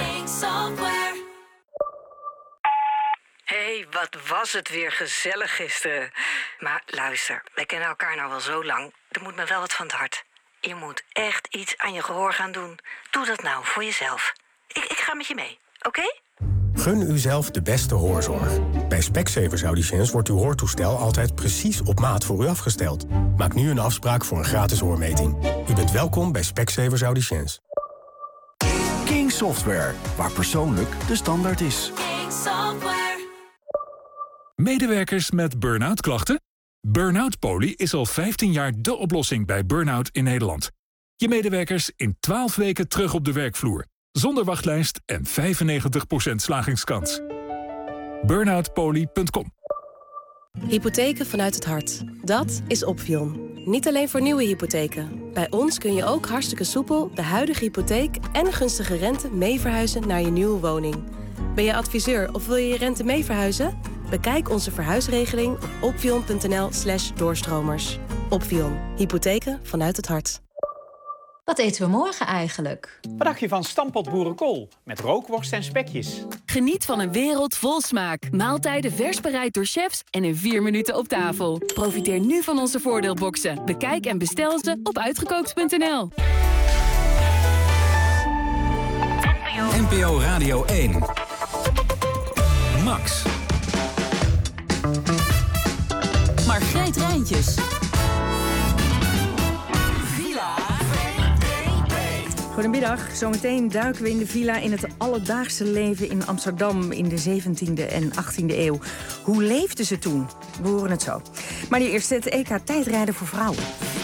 Hé, hey, wat was het weer gezellig gisteren. Maar luister, wij kennen elkaar nou wel zo lang. Er moet me wel wat van het hart. Je moet echt iets aan je gehoor gaan doen. Doe dat nou voor jezelf. Ik, ik ga met je mee, oké? Okay? Gun uzelf de beste hoorzorg. Bij Specsavers Audiciëns wordt uw hoortoestel altijd precies op maat voor u afgesteld. Maak nu een afspraak voor een gratis hoormeting. U bent welkom bij Specsavers Audiciëns. King Software, waar persoonlijk de standaard is. King Software. Medewerkers met burn-out klachten? Burn-out Poly is al vijftien jaar de oplossing bij burn-out in Nederland. Je medewerkers in twaalf weken terug op de werkvloer. Zonder wachtlijst en vijfennegentig procent slagingskans. burnout poly punt com. Hypotheken vanuit het hart. Dat is Opvion. Niet alleen voor nieuwe hypotheken. Bij ons kun je ook hartstikke soepel de huidige hypotheek en gunstige rente mee verhuizen naar je nieuwe woning. Ben je adviseur of wil je je rente mee verhuizen? Bekijk onze verhuisregeling op opvion punt n l slash doorstromers. Opvion. Hypotheken vanuit het hart. Wat eten we morgen eigenlijk? Wat dacht je van stampot boerenkool? Met rookworst en spekjes. Geniet van een wereld vol smaak. Maaltijden vers bereid door chefs en in vier minuten op tafel. Profiteer nu van onze voordeelboxen. Bekijk en bestel ze op uitgekookt punt n l. N P O Radio één. Max. Margreet Rijntjes. Goedemiddag. Zometeen duiken we in de villa in het alledaagse leven in Amsterdam in de zeventiende en achttiende eeuw. Hoe leefden ze toen? We horen het zo. Maar nu eerst het E K tijdrijden voor vrouwen.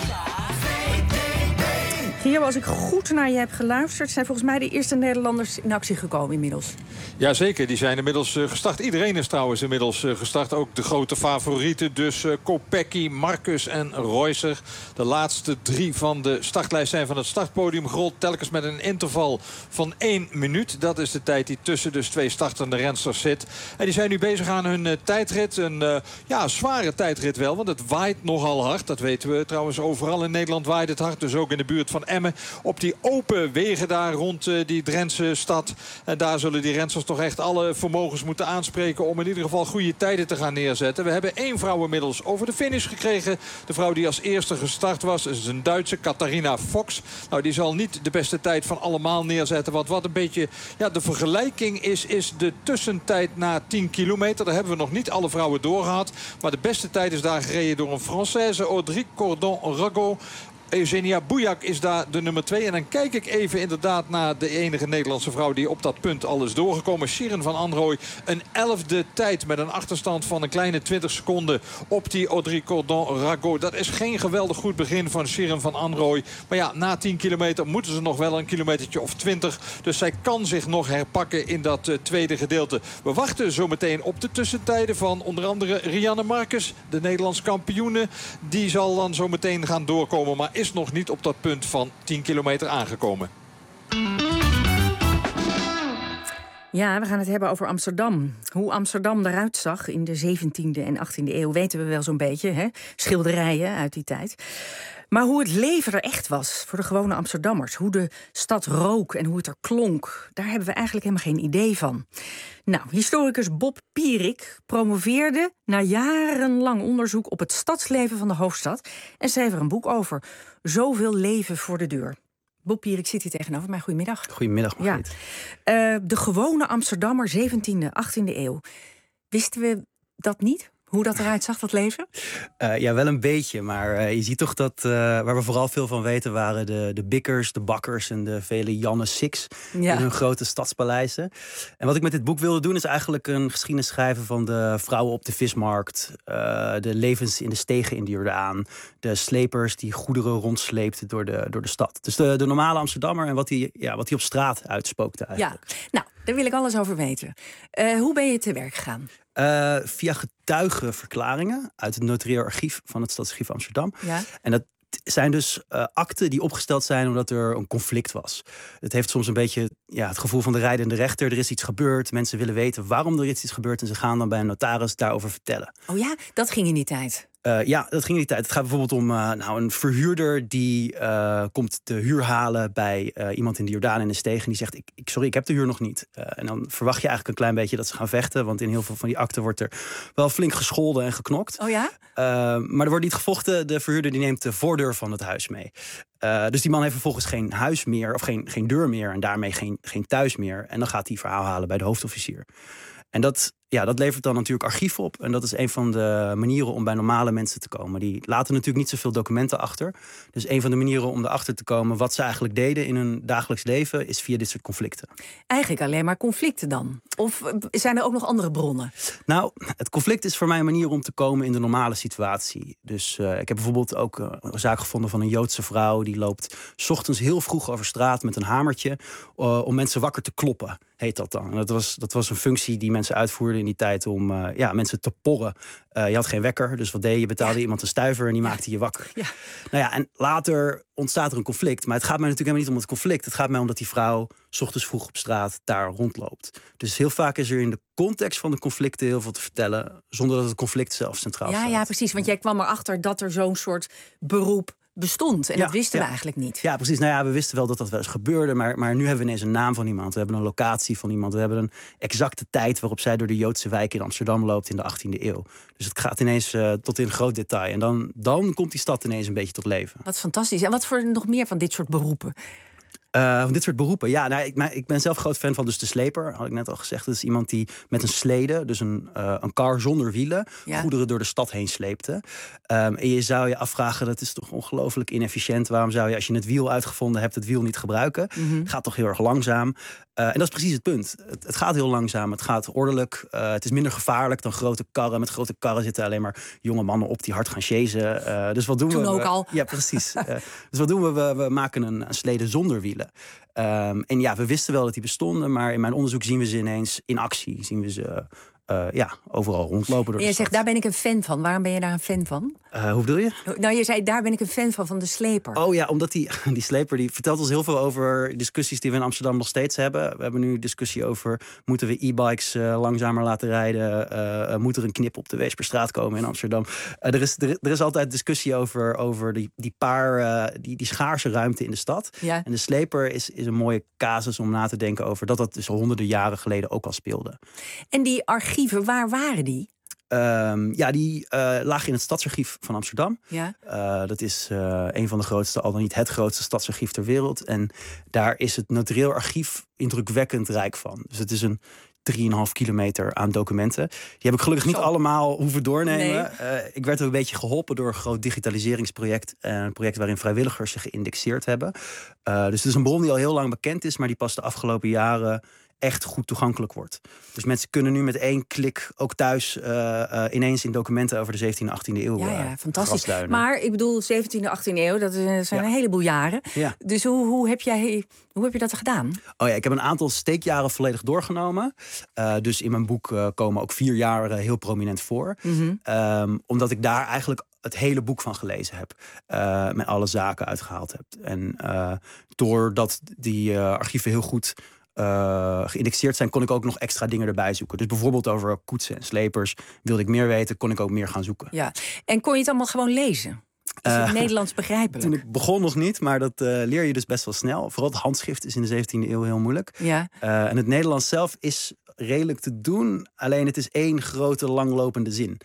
Gio, als ik goed naar je heb geluisterd, zijn volgens mij de eerste Nederlanders in actie gekomen inmiddels. Jazeker, die zijn inmiddels uh, gestart. Iedereen is trouwens inmiddels uh, gestart. Ook de grote favorieten. Dus uh, Kopecky, Marcus en Reusser. De laatste drie van de startlijst zijn van het startpodium gerold. Telkens met een interval van één minuut. Dat is de tijd die tussen dus twee startende rensters zit. En die zijn nu bezig aan hun uh, tijdrit. Een uh, ja, zware tijdrit wel. Want het waait nogal hard. Dat weten we trouwens overal in Nederland waait het hard. Dus ook in de buurt van Emmen. Op die open wegen daar rond uh, die Drentse stad. En daar zullen die rensters toch echt alle vermogens moeten aanspreken om in ieder geval goede tijden te gaan neerzetten. We hebben één vrouw inmiddels over de finish gekregen. De vrouw die als eerste gestart was is een Duitse, Katharina Fox. Nou, die zal niet de beste tijd van allemaal neerzetten. Want wat een beetje ja, de vergelijking is, is de tussentijd na tien kilometer. Daar hebben we nog niet alle vrouwen doorgehad. Maar de beste tijd is daar gereden door een Française, Audrey Cordon-Rago. Eugenia Bouillak is daar de nummer twee. En dan kijk ik even inderdaad naar de enige Nederlandse vrouw die op dat punt al is doorgekomen. Shirin van Anrooy. Een elfde tijd met een achterstand van een kleine twintig seconden op die Audrey Cordon-Rago. Dat is geen geweldig goed begin van Shirin van Anrooy. Maar ja, na tien kilometer moeten ze nog wel een kilometertje of twintig. Dus zij kan zich nog herpakken in dat uh, tweede gedeelte. We wachten zo meteen op de tussentijden van onder andere Rianne Marcus, de Nederlands kampioene. Die zal dan zo meteen gaan doorkomen. Maar is nog niet op dat punt van tien kilometer aangekomen. Ja, we gaan het hebben over Amsterdam. Hoe Amsterdam eruit zag in de zeventiende en achttiende eeuw weten we wel zo'n beetje. Hè? Schilderijen uit die tijd. Maar hoe het leven er echt was voor de gewone Amsterdammers. Hoe de stad rook en hoe het er klonk. Daar hebben we eigenlijk helemaal geen idee van. Nou, historicus Bob Pierik promoveerde na jarenlang onderzoek op het stadsleven van de hoofdstad. En schreef er een boek over. Zoveel leven voor de deur. Bob Pierik zit hier tegenover mij. Goedemiddag. Goedemiddag, Margriet. Ja. Uh, de gewone Amsterdammer, zeventiende, achttiende eeuw. Wisten we dat niet? Hoe dat eruit zag, dat leven? Uh, ja, wel een beetje. Maar uh, je ziet toch dat uh, waar we vooral veel van weten waren de, de bikkers, de bakkers en de vele Janne Six ja. in hun grote stadspaleizen. En wat ik met dit boek wilde doen is eigenlijk een geschiedenis schrijven van de vrouwen op de vismarkt, uh, de levens in de stegen in de Jordaan, de slepers die goederen rondsleepten door de, door de stad. Dus de, de normale Amsterdammer en wat hij ja, wat hij op straat uitspookte eigenlijk. Ja, nou, daar wil ik alles over weten. Uh, hoe ben je te werk gegaan? Uh, via getuigenverklaringen uit het notarieel archief van het Stadsarchief Amsterdam. Ja. En dat zijn dus uh, akten die opgesteld zijn omdat er een conflict was. Het heeft soms een beetje ja, het gevoel van de rijdende rechter. Er is iets gebeurd, mensen willen weten waarom er iets is gebeurd en ze gaan dan bij een notaris daarover vertellen. Oh ja, dat ging in die tijd? Uh, ja, dat ging in die tijd. Het gaat bijvoorbeeld om uh, nou, een verhuurder die uh, komt de huur halen bij uh, iemand in de Jordaan in de steeg. En die zegt, ik, ik, sorry, ik heb de huur nog niet. Uh, en dan verwacht je eigenlijk een klein beetje dat ze gaan vechten. Want in heel veel van die akten wordt er wel flink gescholden en geknokt. Oh ja? Uh, maar er wordt niet gevochten. De verhuurder die neemt de voordeur van het huis mee. Uh, dus die man heeft vervolgens geen huis meer of geen, geen deur meer. En daarmee geen, geen thuis meer. En dan gaat hij verhaal halen bij de hoofdofficier. En dat, ja, dat levert dan natuurlijk archief op. En dat is een van de manieren om bij normale mensen te komen. Die laten natuurlijk niet zoveel documenten achter. Dus een van de manieren om erachter te komen wat ze eigenlijk deden in hun dagelijks leven is via dit soort conflicten. Eigenlijk alleen maar conflicten dan? Of zijn er ook nog andere bronnen? Nou, het conflict is voor mij een manier om te komen in de normale situatie. Dus uh, ik heb bijvoorbeeld ook uh, een zaak gevonden van een Joodse vrouw. Die loopt 's ochtends heel vroeg over straat met een hamertje uh, om mensen wakker te kloppen. Heet dat dan. En dat was, dat was een functie die mensen uitvoerden in die tijd om uh, ja, mensen te porren. Uh, je had geen wekker, dus wat deed je? Je betaalde ja. iemand een stuiver en die maakte je wakker. Ja. Nou ja, en later ontstaat er een conflict. Maar het gaat mij natuurlijk helemaal niet om het conflict. Het gaat mij om dat die vrouw 's ochtends vroeg op straat daar rondloopt. Dus heel vaak is er in de context van de conflicten heel veel te vertellen, zonder dat het conflict zelf centraal ja, staat. Ja, precies. Want jij kwam erachter dat er zo'n soort beroep bestond. En ja, dat wisten ja. we eigenlijk niet. Ja, precies. Nou ja, we wisten wel dat dat wel eens gebeurde. Maar, maar nu hebben we ineens een naam van iemand. We hebben een locatie van iemand. We hebben een exacte tijd waarop zij door de Joodse wijk in Amsterdam loopt in de achttiende eeuw. Dus het gaat ineens uh, tot in groot detail. En dan, dan komt die stad ineens een beetje tot leven. Wat fantastisch. En wat voor nog meer van dit soort beroepen? Uh, van dit soort beroepen. Ja, nou, ik, maar, ik ben zelf groot fan van dus de sleper, had ik net al gezegd. Dat is iemand die met een slede, dus een, uh, een kar zonder wielen, ja. goederen door de stad heen sleepte. Um, en je zou je afvragen, dat is toch ongelooflijk inefficiënt. Waarom zou je, als je het wiel uitgevonden hebt, het wiel niet gebruiken? Mm-hmm. Gaat toch heel erg langzaam. Uh, en dat is precies het punt. Het, het gaat heel langzaam, het gaat ordelijk. Uh, het is minder gevaarlijk dan grote karren. Met grote karren zitten alleen maar jonge mannen op die hard gaan chasen. Uh, dus wat doen Toen we? ook al. Ja, precies. uh, dus wat doen we? We, we maken een, een slede zonder wielen. Um, en ja, we wisten wel dat die bestonden, maar in mijn onderzoek zien we ze ineens in actie. Zien we ze uh, ja, overal rondlopen door en je de zegt, stad. daar ben ik een fan van. Waarom ben je daar een fan van? Uh, hoe bedoel je? Nou, je zei, daar ben ik een fan van, van de sleper. Oh ja, omdat die, die sleper die vertelt ons heel veel over discussies die we in Amsterdam nog steeds hebben. We hebben nu discussie over, moeten we e-bikes uh, langzamer laten rijden? Uh, moet er een knip op de Weesperstraat komen in Amsterdam? Uh, er, is, er, er is altijd discussie over, over die, die paar, uh, die, die schaarse ruimte in de stad. Ja. En de sleper is, is een mooie casus om na te denken over dat dat dus al honderden jaren geleden ook al speelde. En die archieven, waar waren die? Um, ja, die uh, lagen in het Stadsarchief van Amsterdam. Ja. Uh, dat is uh, een van de grootste, al dan niet het grootste stadsarchief ter wereld. En daar is het notarieel archief indrukwekkend rijk van. Dus het is een drieënhalf kilometer aan documenten. Die heb ik gelukkig niet Zo. allemaal hoeven doornemen. Nee. Uh, ik werd ook een beetje geholpen door een groot digitaliseringsproject. Uh, een project waarin vrijwilligers zich geïndexeerd hebben. Uh, dus het is een bron die al heel lang bekend is, maar die pas de afgelopen jaren echt goed toegankelijk wordt. Dus mensen kunnen nu met één klik ook thuis uh, uh, ineens in documenten over de zeventiende, achttiende eeuw. Ja, ja, fantastisch. Grasduinen. Maar ik bedoel, zeventiende, achttiende eeuw, dat zijn ja. een heleboel jaren. Ja. Dus hoe, hoe, heb jij, hoe heb je dat gedaan? Oh ja, ik heb een aantal steekjaren volledig doorgenomen. Uh, dus in mijn boek uh, komen ook vier jaren heel prominent voor. Mm-hmm. Um, omdat ik daar eigenlijk het hele boek van gelezen heb. Uh, met alle zaken uitgehaald heb. En uh, doordat die uh, archieven heel goed Uh, geïndexeerd zijn, kon ik ook nog extra dingen erbij zoeken. Dus bijvoorbeeld over koetsen en slepers wilde ik meer weten, kon ik ook meer gaan zoeken. Ja. En kon je het allemaal gewoon lezen? Is het uh, Nederlands begrijpelijk? Toen ik begon nog niet, maar dat uh, leer je dus best wel snel. Vooral het handschrift is in de zeventiende eeuw heel moeilijk. Ja. Uh, en het Nederlands zelf is redelijk te doen, alleen het is één grote langlopende zin.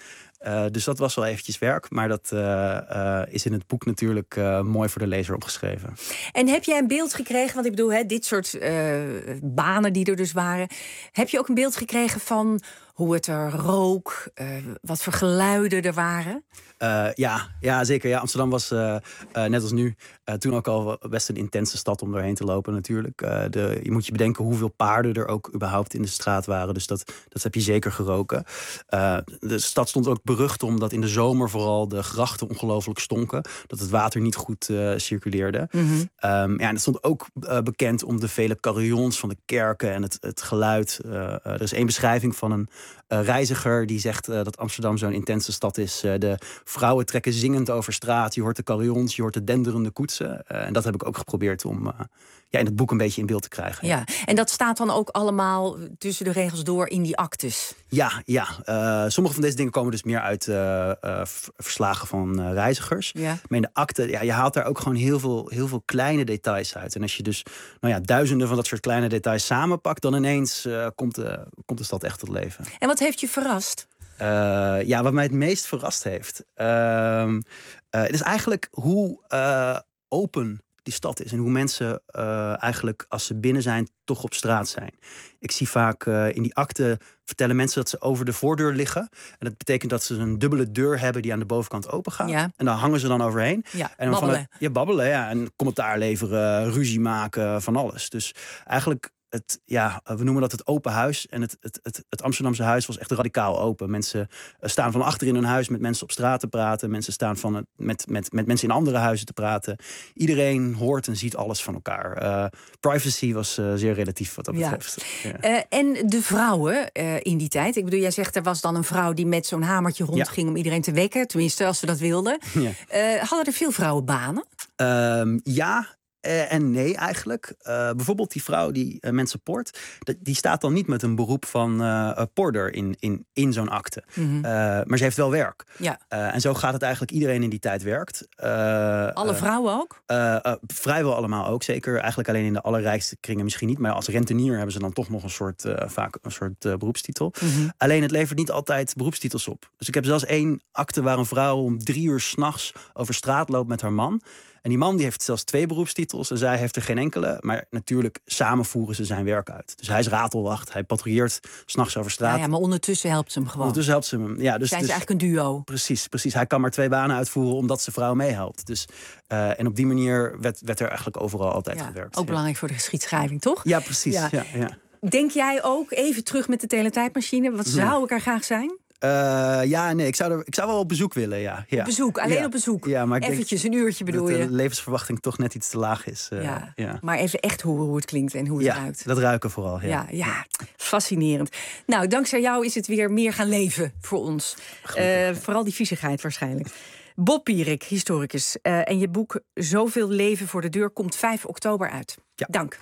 Uh, dus dat was wel eventjes werk. Maar dat uh, uh, is in het boek natuurlijk uh, mooi voor de lezer opgeschreven. En heb jij een beeld gekregen, want ik bedoel, hè, dit soort uh, banen die er dus waren. Heb je ook een beeld gekregen van hoe het er rook, uh, wat voor geluiden er waren? Uh, ja, ja, zeker. Ja, Amsterdam was uh, uh, net als nu uh, toen ook al best een intense stad om doorheen te lopen natuurlijk. Uh, de, je moet je bedenken hoeveel paarden er ook überhaupt in de straat waren. Dus dat, dat heb je zeker geroken. Uh, de stad stond ook berucht omdat in de zomer vooral de grachten ongelooflijk stonken. Dat het water niet goed uh, circuleerde. Mm-hmm. Um, ja, en het stond ook uh, bekend om de vele carillons van de kerken en het, het geluid. Uh, uh, er is één beschrijving van een uh, reiziger die zegt uh, dat Amsterdam zo'n intense stad is. Uh, de vrouwen trekken zingend over straat. Je hoort de carillons, je hoort de denderende koetsen. Uh, en dat heb ik ook geprobeerd om uh, ja, in het boek een beetje in beeld te krijgen. Ja, en dat staat dan ook allemaal tussen de regels door in die actes? Ja, ja. Uh, sommige van deze dingen komen dus meer uit uh, uh, verslagen van uh, reizigers. Ja. Maar in de akte, ja, je haalt daar ook gewoon heel veel, heel veel kleine details uit. En als je dus nou ja, duizenden van dat soort kleine details samenpakt, dan ineens uh, komt, de, komt de stad echt tot leven. En wat heeft je verrast? Uh, ja, wat mij het meest verrast heeft, uh, uh, het is eigenlijk hoe uh, open die stad is en hoe mensen uh, eigenlijk als ze binnen zijn toch op straat zijn. Ik zie vaak uh, in die akte vertellen mensen dat ze over de voordeur liggen. En dat betekent dat ze een dubbele deur hebben die aan de bovenkant open gaat. Ja. En daar hangen ze dan overheen. Ja, en dan babbelen. Van het, ja, babbelen, ja. En commentaar leveren, ruzie maken, van alles. Dus eigenlijk Het, ja, we noemen dat het open huis. En het, het, het, het Amsterdamse huis was echt radicaal open. Mensen staan van achter in hun huis met mensen op straat te praten. Mensen staan van het, met, met, met mensen in andere huizen te praten. Iedereen hoort en ziet alles van elkaar. Uh, privacy was uh, zeer relatief wat dat betreft. Ja. Ja. Uh, en de vrouwen uh, in die tijd. Ik bedoel, jij zegt er was dan een vrouw die met zo'n hamertje rondging ja. om iedereen te wekken. Tenminste, als ze dat wilden. Ja. Uh, hadden er veel vrouwen banen? Um, ja. Uh, en nee, eigenlijk. Uh, bijvoorbeeld die vrouw die uh, mensen port, die staat dan niet met een beroep van uh, porter in, in, in zo'n akte. Mm-hmm. Uh, maar ze heeft wel werk. Ja. Uh, en zo gaat het eigenlijk iedereen in die tijd werkt. Uh, Alle uh, vrouwen ook? Uh, uh, vrijwel allemaal ook, zeker. Eigenlijk alleen in de allerrijkste kringen misschien niet. Maar als rentenier hebben ze dan toch nog een soort, uh, vaak een soort uh, beroepstitel. Mm-hmm. Alleen het levert niet altijd beroepstitels op. Dus ik heb zelfs één akte waar een vrouw om drie uur 's nachts over straat loopt met haar man. En die man die heeft zelfs twee beroepstitels en zij heeft er geen enkele. Maar natuurlijk samen voeren ze zijn werk uit. Dus hij is ratelwacht, hij patrouilleert 's nachts over straat. Ja, ja, maar ondertussen helpt ze hem gewoon. Ondertussen helpt ze hem. Ja, dus, zijn ze dus, eigenlijk een duo? Precies, precies. Hij kan maar twee banen uitvoeren omdat zijn vrouw meehelpt. Dus, uh, en op die manier werd, werd er eigenlijk overal altijd ja, gewerkt. Ook ja. belangrijk voor de geschiedschrijving, toch? Ja, precies. Ja. Ja, ja. Denk jij ook, even terug met de teletijdmachine, wat zou ik er graag zijn? Uh, ja, nee, ik zou, er, ik zou wel op bezoek willen, ja. ja. Op bezoek, alleen ja. op bezoek? Ja, maar ik eventjes denk een uurtje bedoel dat je? de levensverwachting toch net iets te laag is. Uh, ja. Ja. Maar even echt horen hoe het klinkt en hoe het ja, ruikt. Dat ruiken vooral, ja. Ja, ja, fascinerend. Nou, dankzij jou is het weer meer gaan leven voor ons. Uh, vooral die viezigheid waarschijnlijk. Bob Pierik, historicus. Uh, en je boek Zoveel leven voor de deur komt vijf oktober uit. Ja. Dank.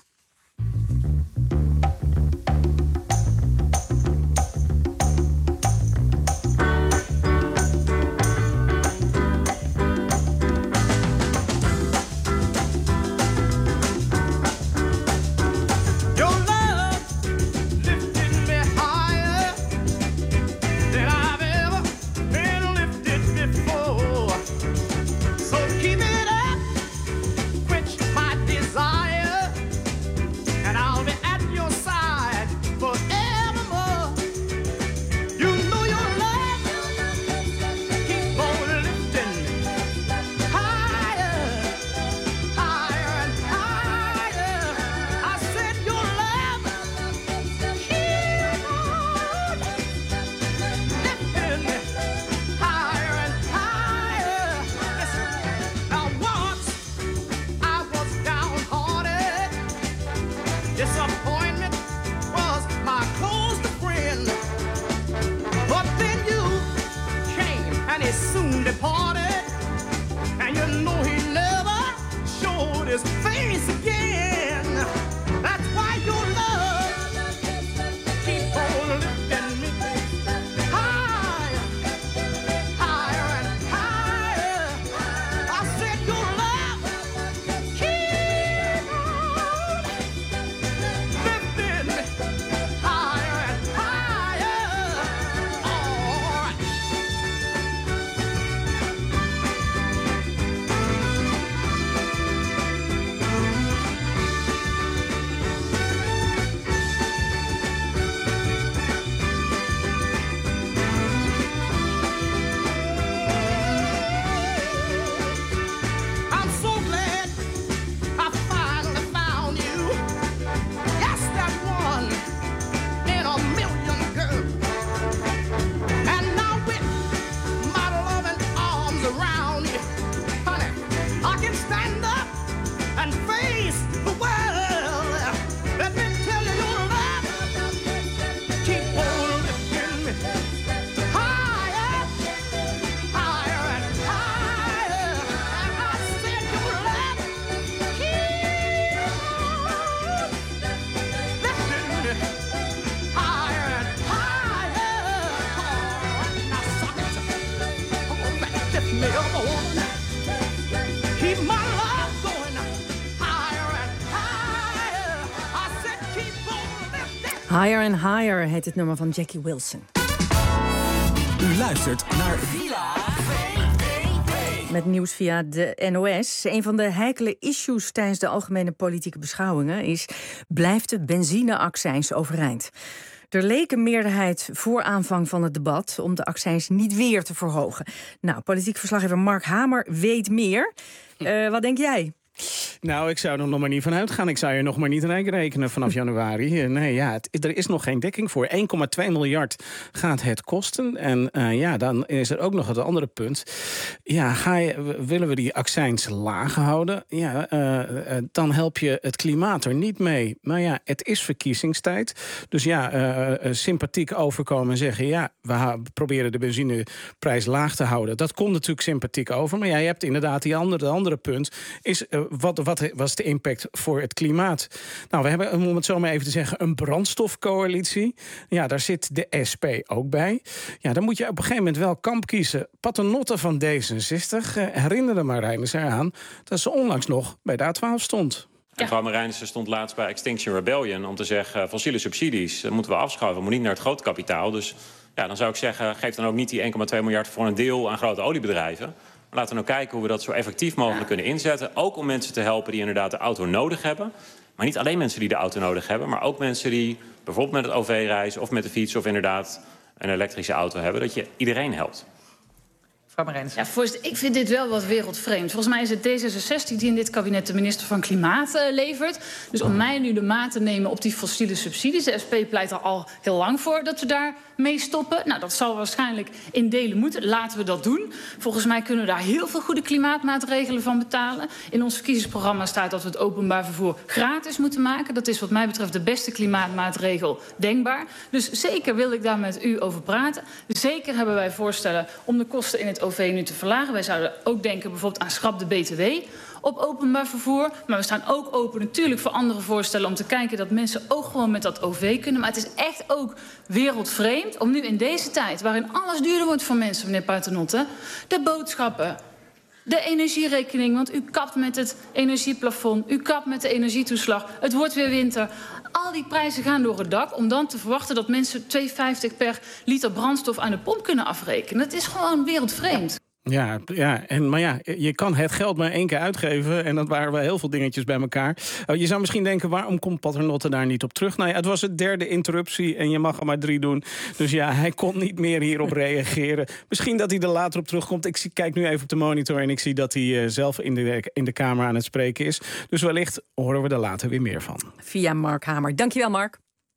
never would. Keep my love going higher and higher. I said keep on lifting. Higher and Higher heet het nummer van Jackie Wilson. U luistert naar Villa Met nieuws via de N O S. Een van de heikele issues tijdens de algemene politieke beschouwingen is: blijft de benzineaccijns overeind? Er leek een meerderheid voor aanvang van het debat om de accijns niet weer te verhogen. Nou, politiek verslaggever Mark Hamer weet meer. Uh, wat denk jij? Nou, ik zou er nog maar niet van uitgaan. Ik zou je nog maar niet rijk rekenen vanaf januari. Nee, ja, het, er is nog geen dekking voor. één komma twee miljard gaat het kosten. En uh, ja, dan is er ook nog het andere punt. Ja, ga je, willen we die accijns laag houden? Ja, uh, uh, dan help je het klimaat er niet mee. Maar ja, het is verkiezingstijd. Dus ja, uh, uh, sympathiek overkomen en zeggen: ja, we ha- proberen de benzineprijs laag te houden. Dat komt natuurlijk sympathiek over. Maar ja, je hebt inderdaad die andere, de andere punt is: uh, wat, wat was de impact voor het klimaat? Nou, we hebben, om het zo maar even te zeggen, een brandstofcoalitie. Ja, daar zit de S P ook bij. Ja, dan moet je op een gegeven moment wel kamp kiezen. Paternotte van D zesenzestig uh, herinnerde Marijnissen eraan dat ze onlangs nog bij de A twaalf stond. En mevrouw Marijnissen stond laatst bij Extinction Rebellion om te zeggen: fossiele subsidies dat moeten we afschaffen, we moeten niet naar het grote kapitaal. Dus ja, dan zou ik zeggen, geef dan ook niet die één komma twee miljard voor een deel aan grote oliebedrijven. Maar laten we nou kijken hoe we dat zo effectief mogelijk ja. kunnen inzetten. Ook om mensen te helpen die inderdaad de auto nodig hebben. Maar niet alleen mensen die de auto nodig hebben, maar ook mensen die bijvoorbeeld met het O V reizen of met de fiets of inderdaad een elektrische auto hebben. Dat je iedereen helpt. Ja, voorzitter, ik vind dit wel wat wereldvreemd. Volgens mij is het D zesenzestig die in dit kabinet de minister van Klimaat uh, levert. Dus om mij nu de maat te nemen op die fossiele subsidies. De S P pleit er al heel lang voor dat we daar mee stoppen. Nou, dat zal waarschijnlijk in delen moeten. Laten we dat doen. Volgens mij kunnen we daar heel veel goede klimaatmaatregelen van betalen. In ons verkiezingsprogramma staat dat we het openbaar vervoer gratis moeten maken. Dat is wat mij betreft de beste klimaatmaatregel denkbaar. Dus zeker wil ik daar met u over praten. Zeker hebben wij voorstellen om de kosten in het O V nu te verlagen. Wij zouden ook denken bijvoorbeeld aan schrap de B T W op openbaar vervoer. Maar we staan ook open natuurlijk voor andere voorstellen om te kijken dat mensen ook gewoon met dat O V kunnen. Maar het is echt ook wereldvreemd om nu in deze tijd, waarin alles duurder wordt voor mensen, meneer Paternotte, de boodschappen, de energierekening, want u kapt met het energieplafond, u kapt met de energietoeslag, het wordt weer winter. Al die prijzen gaan door het dak om dan te verwachten dat mensen twee vijftig per liter brandstof aan de pomp kunnen afrekenen. Dat is gewoon wereldvreemd. Ja, ja, en, maar ja, je kan het geld maar één keer uitgeven. En dat waren wel heel veel dingetjes bij elkaar. Uh, je zou misschien denken, waarom komt Paternotte daar niet op terug? Nou ja, het was het derde interruptie en je mag er maar drie doen. Dus ja, hij kon niet meer hierop reageren. Misschien dat hij er later op terugkomt. Ik zie, kijk nu even op de monitor en ik zie dat hij uh, zelf in de, in de Kamer aan het spreken is. Dus wellicht horen we er later weer meer van. Via Mark Hamer. Dankjewel, Mark.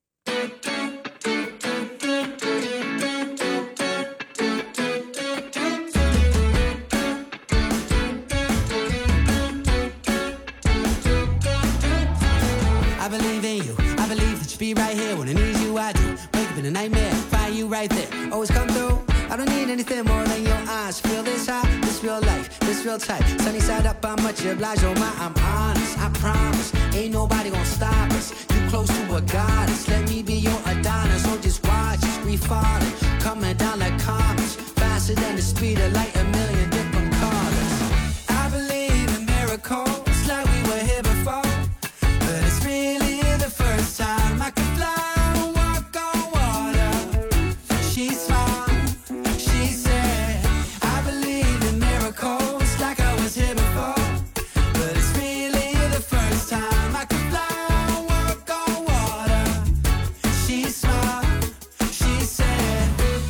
Be right here when I need you, I do. Wake up in a nightmare, find you right there. Always come through. I don't need anything more than your eyes. Feel this high, this real life, this real tight. Sunny side up, I'm much obliged. Oh my, I'm honest, I promise. Ain't nobody gonna stop us. You close to a goddess. Let me be your Adonis. So just watch us, we falling, coming down like comets, faster than the speed of light. A million different colors. I believe in miracles, like we were here before. But it's really the first time I could fly and walk on water. She smiled, she said, I believe in miracles like I was here before. But it's really the first time I could fly and walk on water. She smiled, she said.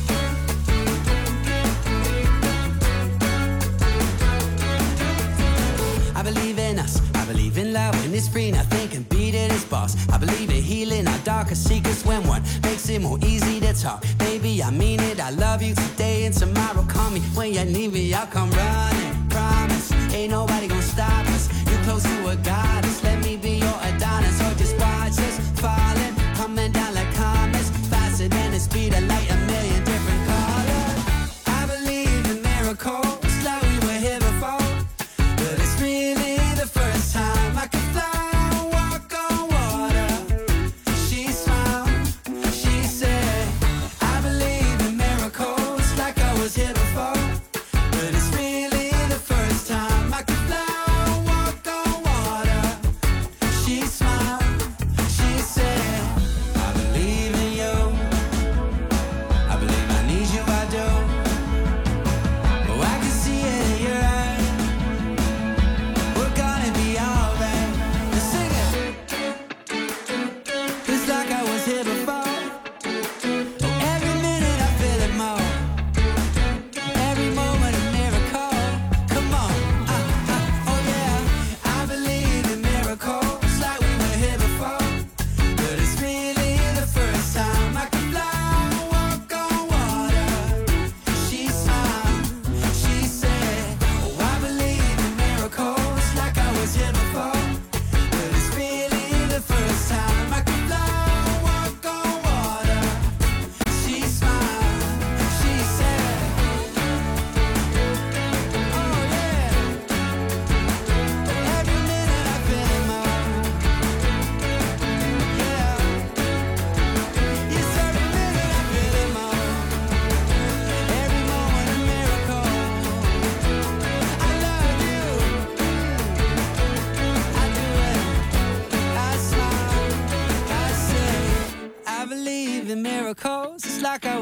I believe in us, I believe in love. When it's free, nothing can beat it, it's boss. I believe in healing our darkest secrets when one makes it more easy to talk. Baby, I mean it, I love you today and tomorrow. Call me when you need me, I'll come running. Promise, ain't nobody gonna stop us. You close to a goddess, let me be your Adonis. So just watch us falling, coming down like comets, faster than the speed of light, a million different colors. I believe in miracles, like we were here before. But it's really the first time I could fly and walk on water. She smiled, she said, I believe in miracles like I was here before. But it's really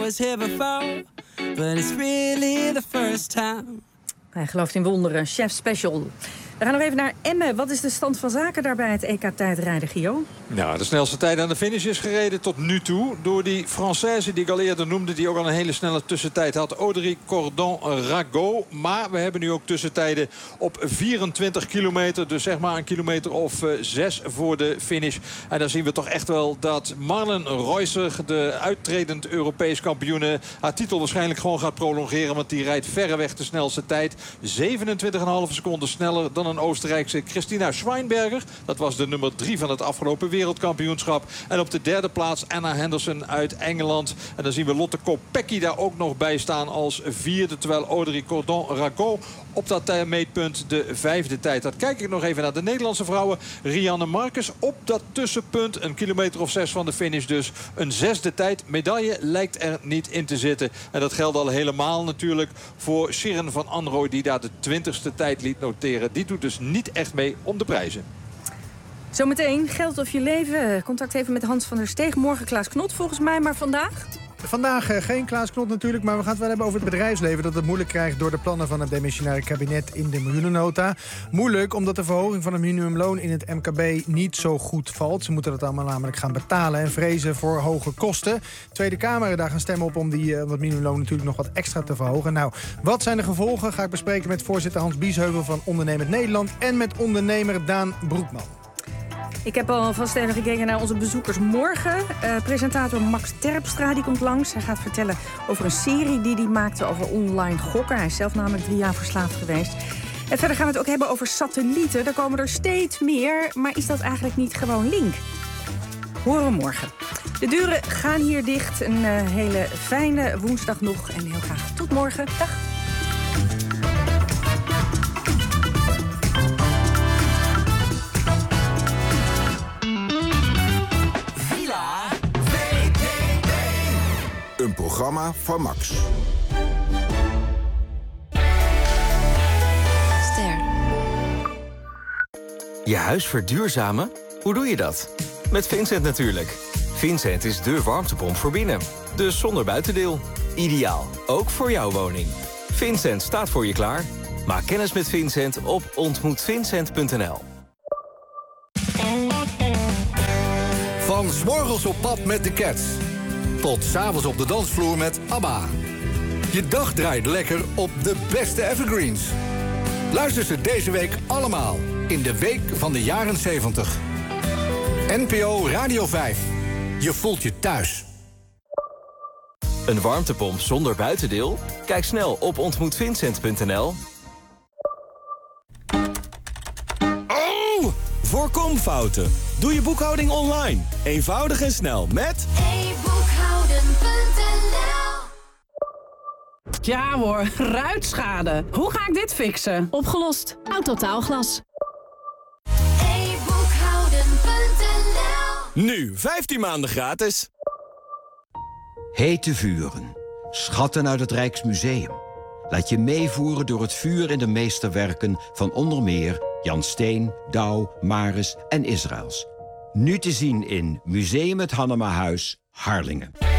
was here before, but it's really the first time. Hij gelooft in wonderen. Chef Special. We gaan nog even naar Emmen. Wat is de stand van zaken daar bij het E K-tijdrijden, Gio? Nou, de snelste tijd aan de finish is gereden tot nu toe door die Française die ik al eerder noemde, die ook al een hele snelle tussentijd had. Audrey Cordon-Ragot. Maar we hebben nu ook tussentijden op vierentwintig kilometer. Dus zeg maar een kilometer of uh, zes voor de finish. En dan zien we toch echt wel dat Marlen Reusser, de uittredend Europees kampioene, haar titel waarschijnlijk gewoon gaat prolongeren. Want die rijdt verreweg de snelste tijd. zevenentwintig komma vijf seconden sneller dan een Oostenrijkse Christina Schweinberger. Dat was de nummer drie van het afgelopen wereldkampioenschap. En op de derde plaats Anna Henderson uit Engeland. En dan zien we Lotte Kopecky daar ook nog bij staan als vierde. Terwijl Audrey Cordon-Ragot op dat meetpunt de vijfde tijd. Dat kijk ik nog even naar de Nederlandse vrouwen. Rianne Marcus op dat tussenpunt. Een kilometer of zes van de finish dus. Een zesde tijd. Medaille lijkt er niet in te zitten. En dat geldt al helemaal natuurlijk voor Shirin van Anrooy, die daar de twintigste tijd liet noteren. Die doet dus niet echt mee om de prijzen. Zometeen Geld of je leven. Contact even met Hans van der Steeg. Morgen Klaas Knot volgens mij, maar vandaag... Vandaag uh, geen Klaas Knot natuurlijk, maar we gaan het wel hebben over het bedrijfsleven dat het moeilijk krijgt door de plannen van het demissionaire kabinet in de miljoenennota. Moeilijk omdat de verhoging van het minimumloon in het M K B niet zo goed valt. Ze moeten dat allemaal namelijk gaan betalen en vrezen voor hoge kosten. Tweede Kamer daar gaan stemmen op om die, uh, dat minimumloon natuurlijk nog wat extra te verhogen. Nou, wat zijn de gevolgen? Ga ik bespreken met voorzitter Hans Biesheuvel van Ondernemend Nederland en met ondernemer Daan Broekman. Ik heb al vast even gekeken naar onze bezoekers morgen. Uh, presentator Max Terpstra die komt langs. Hij gaat vertellen over een serie die hij maakte over online gokken. Hij is zelf namelijk drie jaar verslaafd geweest. En verder gaan we het ook hebben over satellieten. Er komen er steeds meer, maar is dat eigenlijk niet gewoon link? Horen we morgen. De deuren gaan hier dicht. Een uh, hele fijne woensdag nog en heel graag tot morgen. Dag. Een programma van Max. Ster. Je huis verduurzamen? Hoe doe je dat? Met Vincent natuurlijk. Vincent is dé warmtepomp voor binnen. Dus zonder buitendeel. Ideaal, ook voor jouw woning. Vincent staat voor je klaar. Maak kennis met Vincent op ontmoet vincent punt n l. Van 's morgens op pad met de Cats tot 's avonds op de dansvloer met ABBA. Je dag draait lekker op de beste evergreens. Luister ze deze week allemaal in de Week van de Jaren zeventig. N P O Radio vijf. Je voelt je thuis. Een warmtepomp zonder buitendeel? Kijk snel op ontmoet vincent punt n l. Oh! Voorkom fouten. Doe je boekhouding online. Eenvoudig en snel met... e boekhouden punt n l. Ja hoor, ruitschade. Hoe ga ik dit fixen? Opgelost. Autotaalglas. e boekhouden punt n l. Nu vijftien maanden gratis. Hete vuren. Schatten uit het Rijksmuseum. Laat je meevoeren door het vuur in de meesterwerken van onder meer Jan Steen, Douw, Maris en Israëls. Nu te zien in Museum het Hannemahuis, Harlingen.